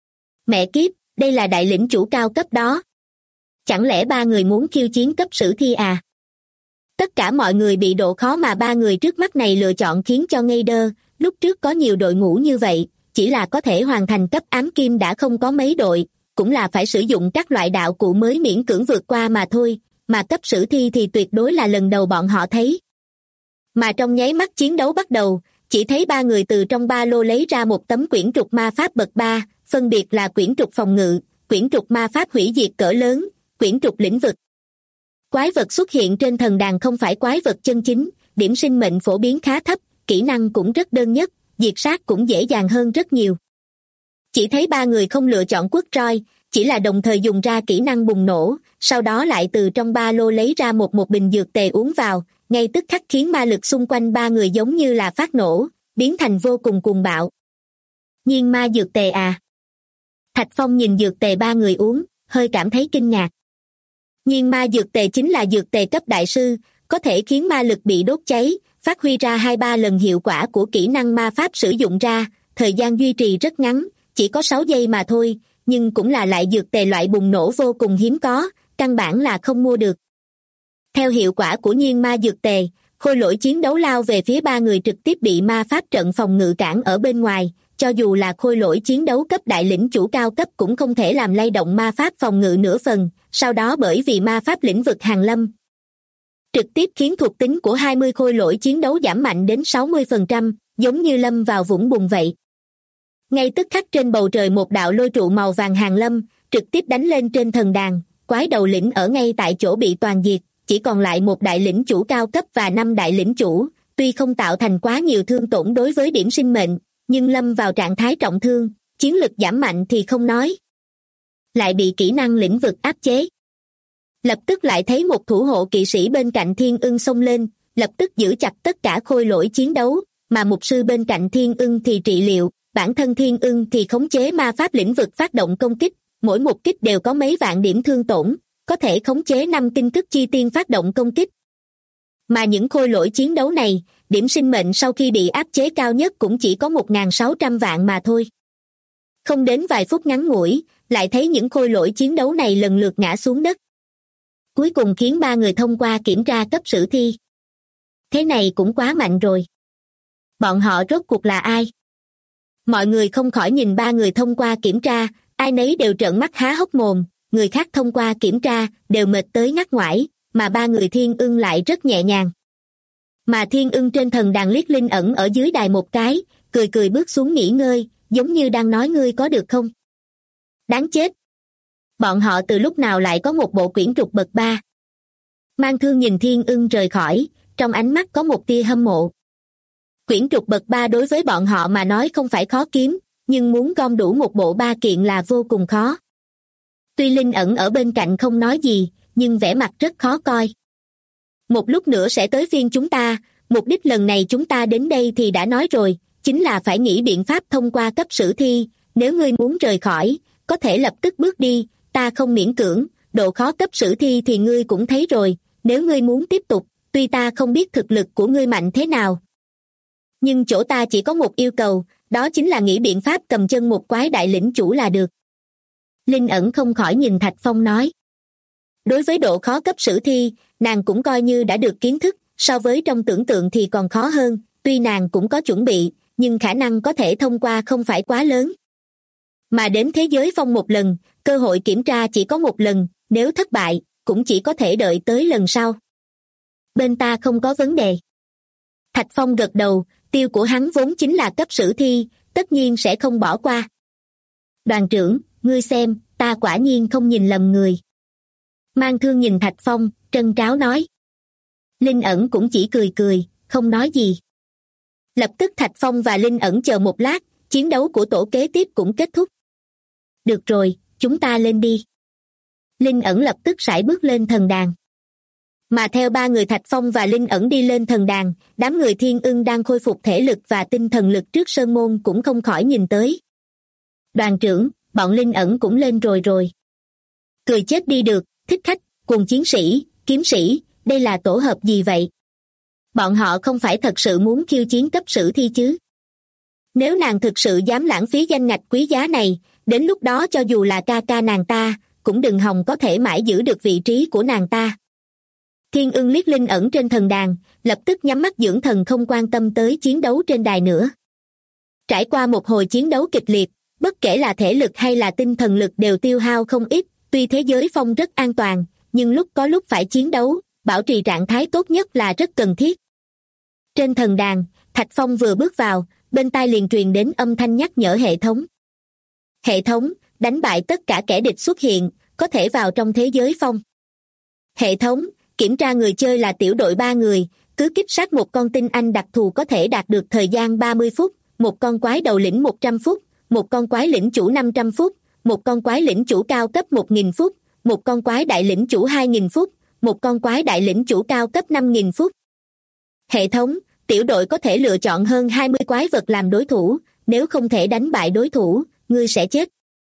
Mẹ kiếp, đây là đại lĩnh chủ cao cấp đó. Chẳng lẽ 3 người muốn khiêu chiến cấp sử thi à? Tất cả mọi người bị độ khó mà 3 người trước mắt này lựa chọn khiến cho ngây đơ. Lúc trước có nhiều đội ngũ như vậy, chỉ là có thể hoàn thành cấp ám kim đã không có mấy đội, cũng là phải sử dụng các loại đạo cụ mới miễn cưỡng vượt qua mà thôi, mà cấp sử thi thì tuyệt đối là lần đầu bọn họ thấy. Mà trong nháy mắt chiến đấu bắt đầu, chỉ thấy 3 người từ trong ba lô lấy ra một tấm quyển trục ma pháp bậc 3, phân biệt là quyển trục phòng ngự, quyển trục ma pháp hủy diệt cỡ lớn, quyển trục lĩnh vực. Quái vật xuất hiện trên thần đàn không phải quái vật chân chính, điểm sinh mệnh phổ biến khá thấp, kỹ năng cũng rất đơn nhất, diệt sát cũng dễ dàng hơn rất nhiều. Chỉ thấy 3 người không lựa chọn quất roi, chỉ là đồng thời dùng ra kỹ năng bùng nổ, sau đó lại từ trong ba lô lấy ra một bình dược tề uống vào, ngay tức khắc khiến ma lực xung quanh 3 người giống như là phát nổ, biến thành vô cùng cuồng bạo. Nhiên ma dược tề à? Thạch Phong nhìn dược tề 3 người uống, hơi cảm thấy kinh ngạc. Nhiên ma dược tề chính là dược tề cấp đại sư, có thể khiến ma lực bị đốt cháy, phát huy ra 2-3 lần hiệu quả của kỹ năng ma pháp sử dụng ra, thời gian duy trì rất ngắn, chỉ có 6 giây mà thôi, nhưng cũng là loại dược tề loại bùng nổ vô cùng hiếm có, căn bản là không mua được. Theo hiệu quả của nhiên ma dược tề, khôi lỗi chiến đấu lao về phía 3 người trực tiếp bị ma pháp trận phòng ngự cản ở bên ngoài, cho dù là khôi lỗi chiến đấu cấp đại lĩnh chủ cao cấp cũng không thể làm lay động ma pháp phòng ngự nửa phần, sau đó bởi vì ma pháp lĩnh vực hàng lâm, trực tiếp khiến thuộc tính của 20 khôi lỗi chiến đấu giảm mạnh đến 60%, giống như lâm vào vũng bùn vậy. Ngay tức khắc trên bầu trời một đạo lôi trụ màu vàng hàng lâm, trực tiếp đánh lên trên thần đàn, quái đầu lĩnh ở ngay tại chỗ bị toàn diệt, chỉ còn lại một đại lĩnh chủ cao cấp và 5 đại lĩnh chủ, tuy không tạo thành quá nhiều thương tổn đối với điểm sinh mệnh, nhưng lâm vào trạng thái trọng thương, chiến lực giảm mạnh thì không nói. Lại bị kỹ năng lĩnh vực áp chế. Lập tức lại thấy một thủ hộ kỵ sĩ bên cạnh Thiên Ưng xông lên, lập tức giữ chặt tất cả khôi lỗi chiến đấu, mà mục sư bên cạnh Thiên Ưng thì trị liệu, bản thân Thiên Ưng thì khống chế ma pháp lĩnh vực phát động công kích, mỗi một kích đều có mấy vạn điểm thương tổn, có thể khống chế 5 tinh thức chi tiên phát động công kích. Mà những khôi lỗi chiến đấu này, điểm sinh mệnh sau khi bị áp chế cao nhất cũng chỉ có 1.600 vạn mà thôi. Không đến vài phút ngắn ngủi, lại thấy những khôi lỗi chiến đấu này lần lượt ngã xuống đất. Cuối cùng khiến 3 người thông qua kiểm tra cấp sử thi. Thế này cũng quá mạnh rồi. Bọn họ rốt cuộc là ai? Mọi người không khỏi nhìn 3 người thông qua kiểm tra, ai nấy đều trợn mắt há hốc mồm, người khác thông qua kiểm tra đều mệt tới ngắt ngoải, mà 3 người Thiên Ưng lại rất nhẹ nhàng. Mà Thiên Ưng trên thần đàn liếc Linh ẩn ở dưới đài một cái, cười cười bước xuống nghỉ ngơi, giống như đang nói ngươi có được không? Đáng chết! Bọn họ từ lúc nào lại có một bộ quyển trục bậc 3? Mang Thương nhìn Thiên Ưng rời khỏi, trong ánh mắt có một tia hâm mộ. Quyển trục bậc 3 đối với bọn họ mà nói không phải khó kiếm, nhưng muốn gom đủ một bộ 3 kiện là vô cùng khó. Tuy Linh ẩn ở bên cạnh không nói gì, nhưng vẻ mặt rất khó coi. Một lúc nữa sẽ tới phiên chúng ta, mục đích lần này chúng ta đến đây thì đã nói rồi, chính là phải nghĩ biện pháp thông qua cấp sử thi, nếu ngươi muốn rời khỏi, có thể lập tức bước đi, ta không miễn cưỡng, độ khó cấp sử thi thì ngươi cũng thấy rồi, nếu ngươi muốn tiếp tục, tuy ta không biết thực lực của ngươi mạnh thế nào. Nhưng chỗ ta chỉ có một yêu cầu, đó chính là nghĩ biện pháp cầm chân một quái đại lĩnh chủ là được. Linh ẩn không khỏi nhìn Thạch Phong nói. Đối với độ khó cấp sử thi, nàng cũng coi như đã được kiến thức, so với trong tưởng tượng thì còn khó hơn, tuy nàng cũng có chuẩn bị, nhưng khả năng có thể thông qua không phải quá lớn. Mà đến thế giới phong một lần, cơ hội kiểm tra chỉ có một lần, nếu thất bại, cũng chỉ có thể đợi tới lần sau. Bên ta không có vấn đề. Thạch Phong gật đầu, tiêu của hắn vốn chính là cấp sử thi, tất nhiên sẽ không bỏ qua. Đoàn trưởng, ngươi xem, ta quả nhiên không nhìn lầm người. Mang Thương nhìn Thạch Phong, trân tráo nói. Linh ẩn cũng chỉ cười cười, không nói gì. Lập tức Thạch Phong và Linh ẩn chờ một lát, chiến đấu của tổ kế tiếp cũng kết thúc. Được rồi, chúng ta lên đi. Linh ẩn lập tức sải bước lên thần đàn. Mà theo ba người Thạch Phong và Linh ẩn đi lên thần đàn, đám người Thiên Ưng đang khôi phục thể lực và tinh thần lực trước sơn môn cũng không khỏi nhìn tới. Đoàn trưởng, bọn Linh ẩn cũng lên rồi. Cười chết đi được, thích khách, cùng chiến sĩ, kiếm sĩ, đây là tổ hợp gì vậy? Bọn họ không phải thật sự muốn khiêu chiến cấp sử thi chứ? Nếu nàng thực sự dám lãng phí danh ngạch quý giá này, đến lúc đó cho dù là ca ca nàng ta, cũng đừng hòng có thể mãi giữ được vị trí của nàng ta. Thiên Ưng liếc Linh ẩn trên thần đàn, lập tức nhắm mắt dưỡng thần không quan tâm tới chiến đấu trên đài nữa. Trải qua một hồi chiến đấu kịch liệt, bất kể là thể lực hay là tinh thần lực đều tiêu hao không ít, tuy thế giới phong rất an toàn, nhưng lúc có lúc phải chiến đấu, bảo trì trạng thái tốt nhất là rất cần thiết. Trên thần đàn, Thạch Phong vừa bước vào, bên tai liền truyền đến âm thanh nhắc nhở hệ thống. Hệ thống, đánh bại tất cả kẻ địch xuất hiện, có thể vào trong thế giới phong. Hệ thống, kiểm tra người chơi là tiểu đội 3 người, cứ kích sát một con tinh anh đặc thù có thể đạt được thời gian 30 phút, một con quái đầu lĩnh 100 phút, một con quái lĩnh chủ 500 phút, một con quái lĩnh chủ cao cấp 1.000 phút, một con quái đại lĩnh chủ 2.000 phút, một con quái đại lĩnh chủ cao cấp 5.000 phút. Hệ thống, tiểu đội có thể lựa chọn hơn 20 quái vật làm đối thủ, nếu không thể đánh bại đối thủ, ngươi sẽ chết.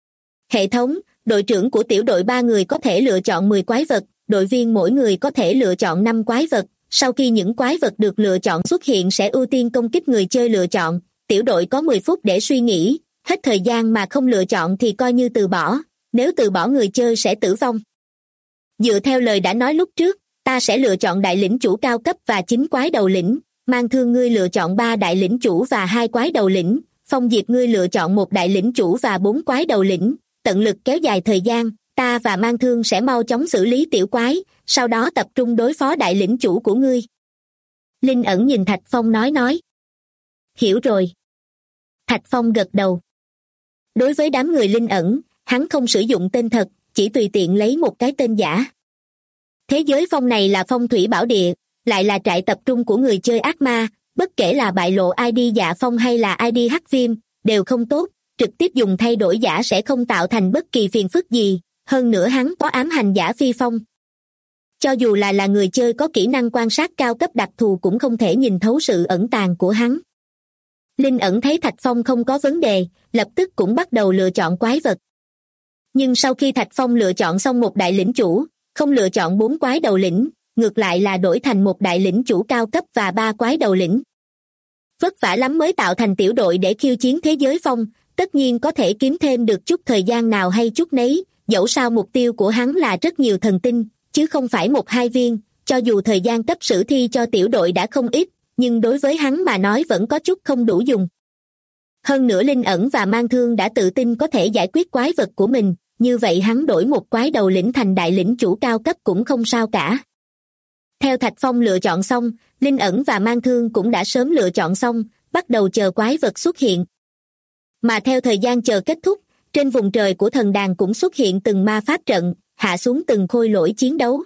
Hệ thống, đội trưởng của tiểu đội 3 người có thể lựa chọn 10 quái vật, đội viên mỗi người có thể lựa chọn 5 quái vật, sau khi những quái vật được lựa chọn xuất hiện sẽ ưu tiên công kích người chơi lựa chọn, tiểu đội có 10 phút để suy nghĩ, hết thời gian mà không lựa chọn thì coi như từ bỏ, nếu từ bỏ người chơi sẽ tử vong. Dựa theo lời đã nói lúc trước, ta sẽ lựa chọn đại lĩnh chủ cao cấp và 9 quái đầu lĩnh, Mang Thương ngươi lựa chọn 3 đại lĩnh chủ và 2 quái đầu lĩnh, Phong Diệp ngươi lựa chọn 1 đại lĩnh chủ và 4 quái đầu lĩnh, tận lực kéo dài thời gian, ta và Mang Thương sẽ mau chóng xử lý tiểu quái, sau đó tập trung đối phó đại lĩnh chủ của ngươi. Linh ẩn nhìn Thạch Phong nói. Hiểu rồi. Thạch Phong gật đầu. Đối với đám người Linh ẩn, hắn không sử dụng tên thật, chỉ tùy tiện lấy một cái tên giả. Thế giới phong này là phong thủy bảo địa, lại là trại tập trung của người chơi ác ma, bất kể là bại lộ ID Dạ Phong hay là ID Hắc Viêm, đều không tốt, trực tiếp dùng thay đổi giả sẽ không tạo thành bất kỳ phiền phức gì, hơn nữa hắn có ám hành giả phi phong. Cho dù là người chơi có kỹ năng quan sát cao cấp đặc thù cũng không thể nhìn thấu sự ẩn tàng của hắn. Linh ẩn thấy Thạch Phong không có vấn đề, lập tức cũng bắt đầu lựa chọn quái vật. Nhưng sau khi Thạch Phong lựa chọn xong một đại lĩnh chủ, không lựa chọn 4 quái đầu lĩnh, ngược lại là đổi thành một đại lĩnh chủ cao cấp và 3 quái đầu lĩnh. Vất vả lắm mới tạo thành tiểu đội để khiêu chiến thế giới phong, tất nhiên có thể kiếm thêm được chút thời gian nào hay chút nấy, dẫu sao mục tiêu của hắn là rất nhiều thần tinh, chứ không phải 1-2 viên, cho dù thời gian cấp sử thi cho tiểu đội đã không ít, nhưng đối với hắn mà nói vẫn có chút không đủ dùng. Hơn nữa Linh ẩn và Mang Thương đã tự tin có thể giải quyết quái vật của mình, như vậy hắn đổi một quái đầu lĩnh thành đại lĩnh chủ cao cấp cũng không sao cả. Theo Thạch Phong lựa chọn xong, Linh ẩn và Mang Thương cũng đã sớm lựa chọn xong, bắt đầu chờ quái vật xuất hiện. Mà theo thời gian chờ kết thúc, trên vùng trời của thần đàn cũng xuất hiện từng ma pháp trận, hạ xuống từng khôi lỗi chiến đấu.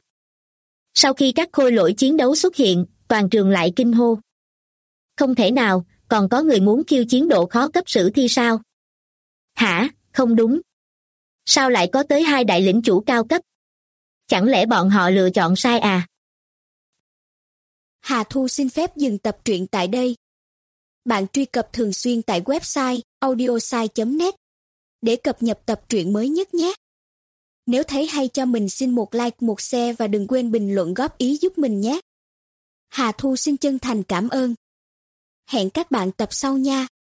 Sau khi các khôi lỗi chiến đấu xuất hiện, toàn trường lại kinh hô. Không thể nào, còn có người muốn khiêu chiến độ khó cấp sử thi sao? Hả, không đúng. Sao lại có tới 2 đại lĩnh chủ cao cấp? Chẳng lẽ bọn họ lựa chọn sai à?
Hà Thu xin phép dừng tập truyện tại đây. Bạn truy cập thường xuyên tại website audiosai.net để cập nhật tập truyện mới nhất nhé. Nếu thấy hay cho mình xin một like, một share và đừng quên bình luận góp ý giúp mình nhé. Hà Thu xin chân thành cảm ơn. Hẹn các bạn tập sau nha.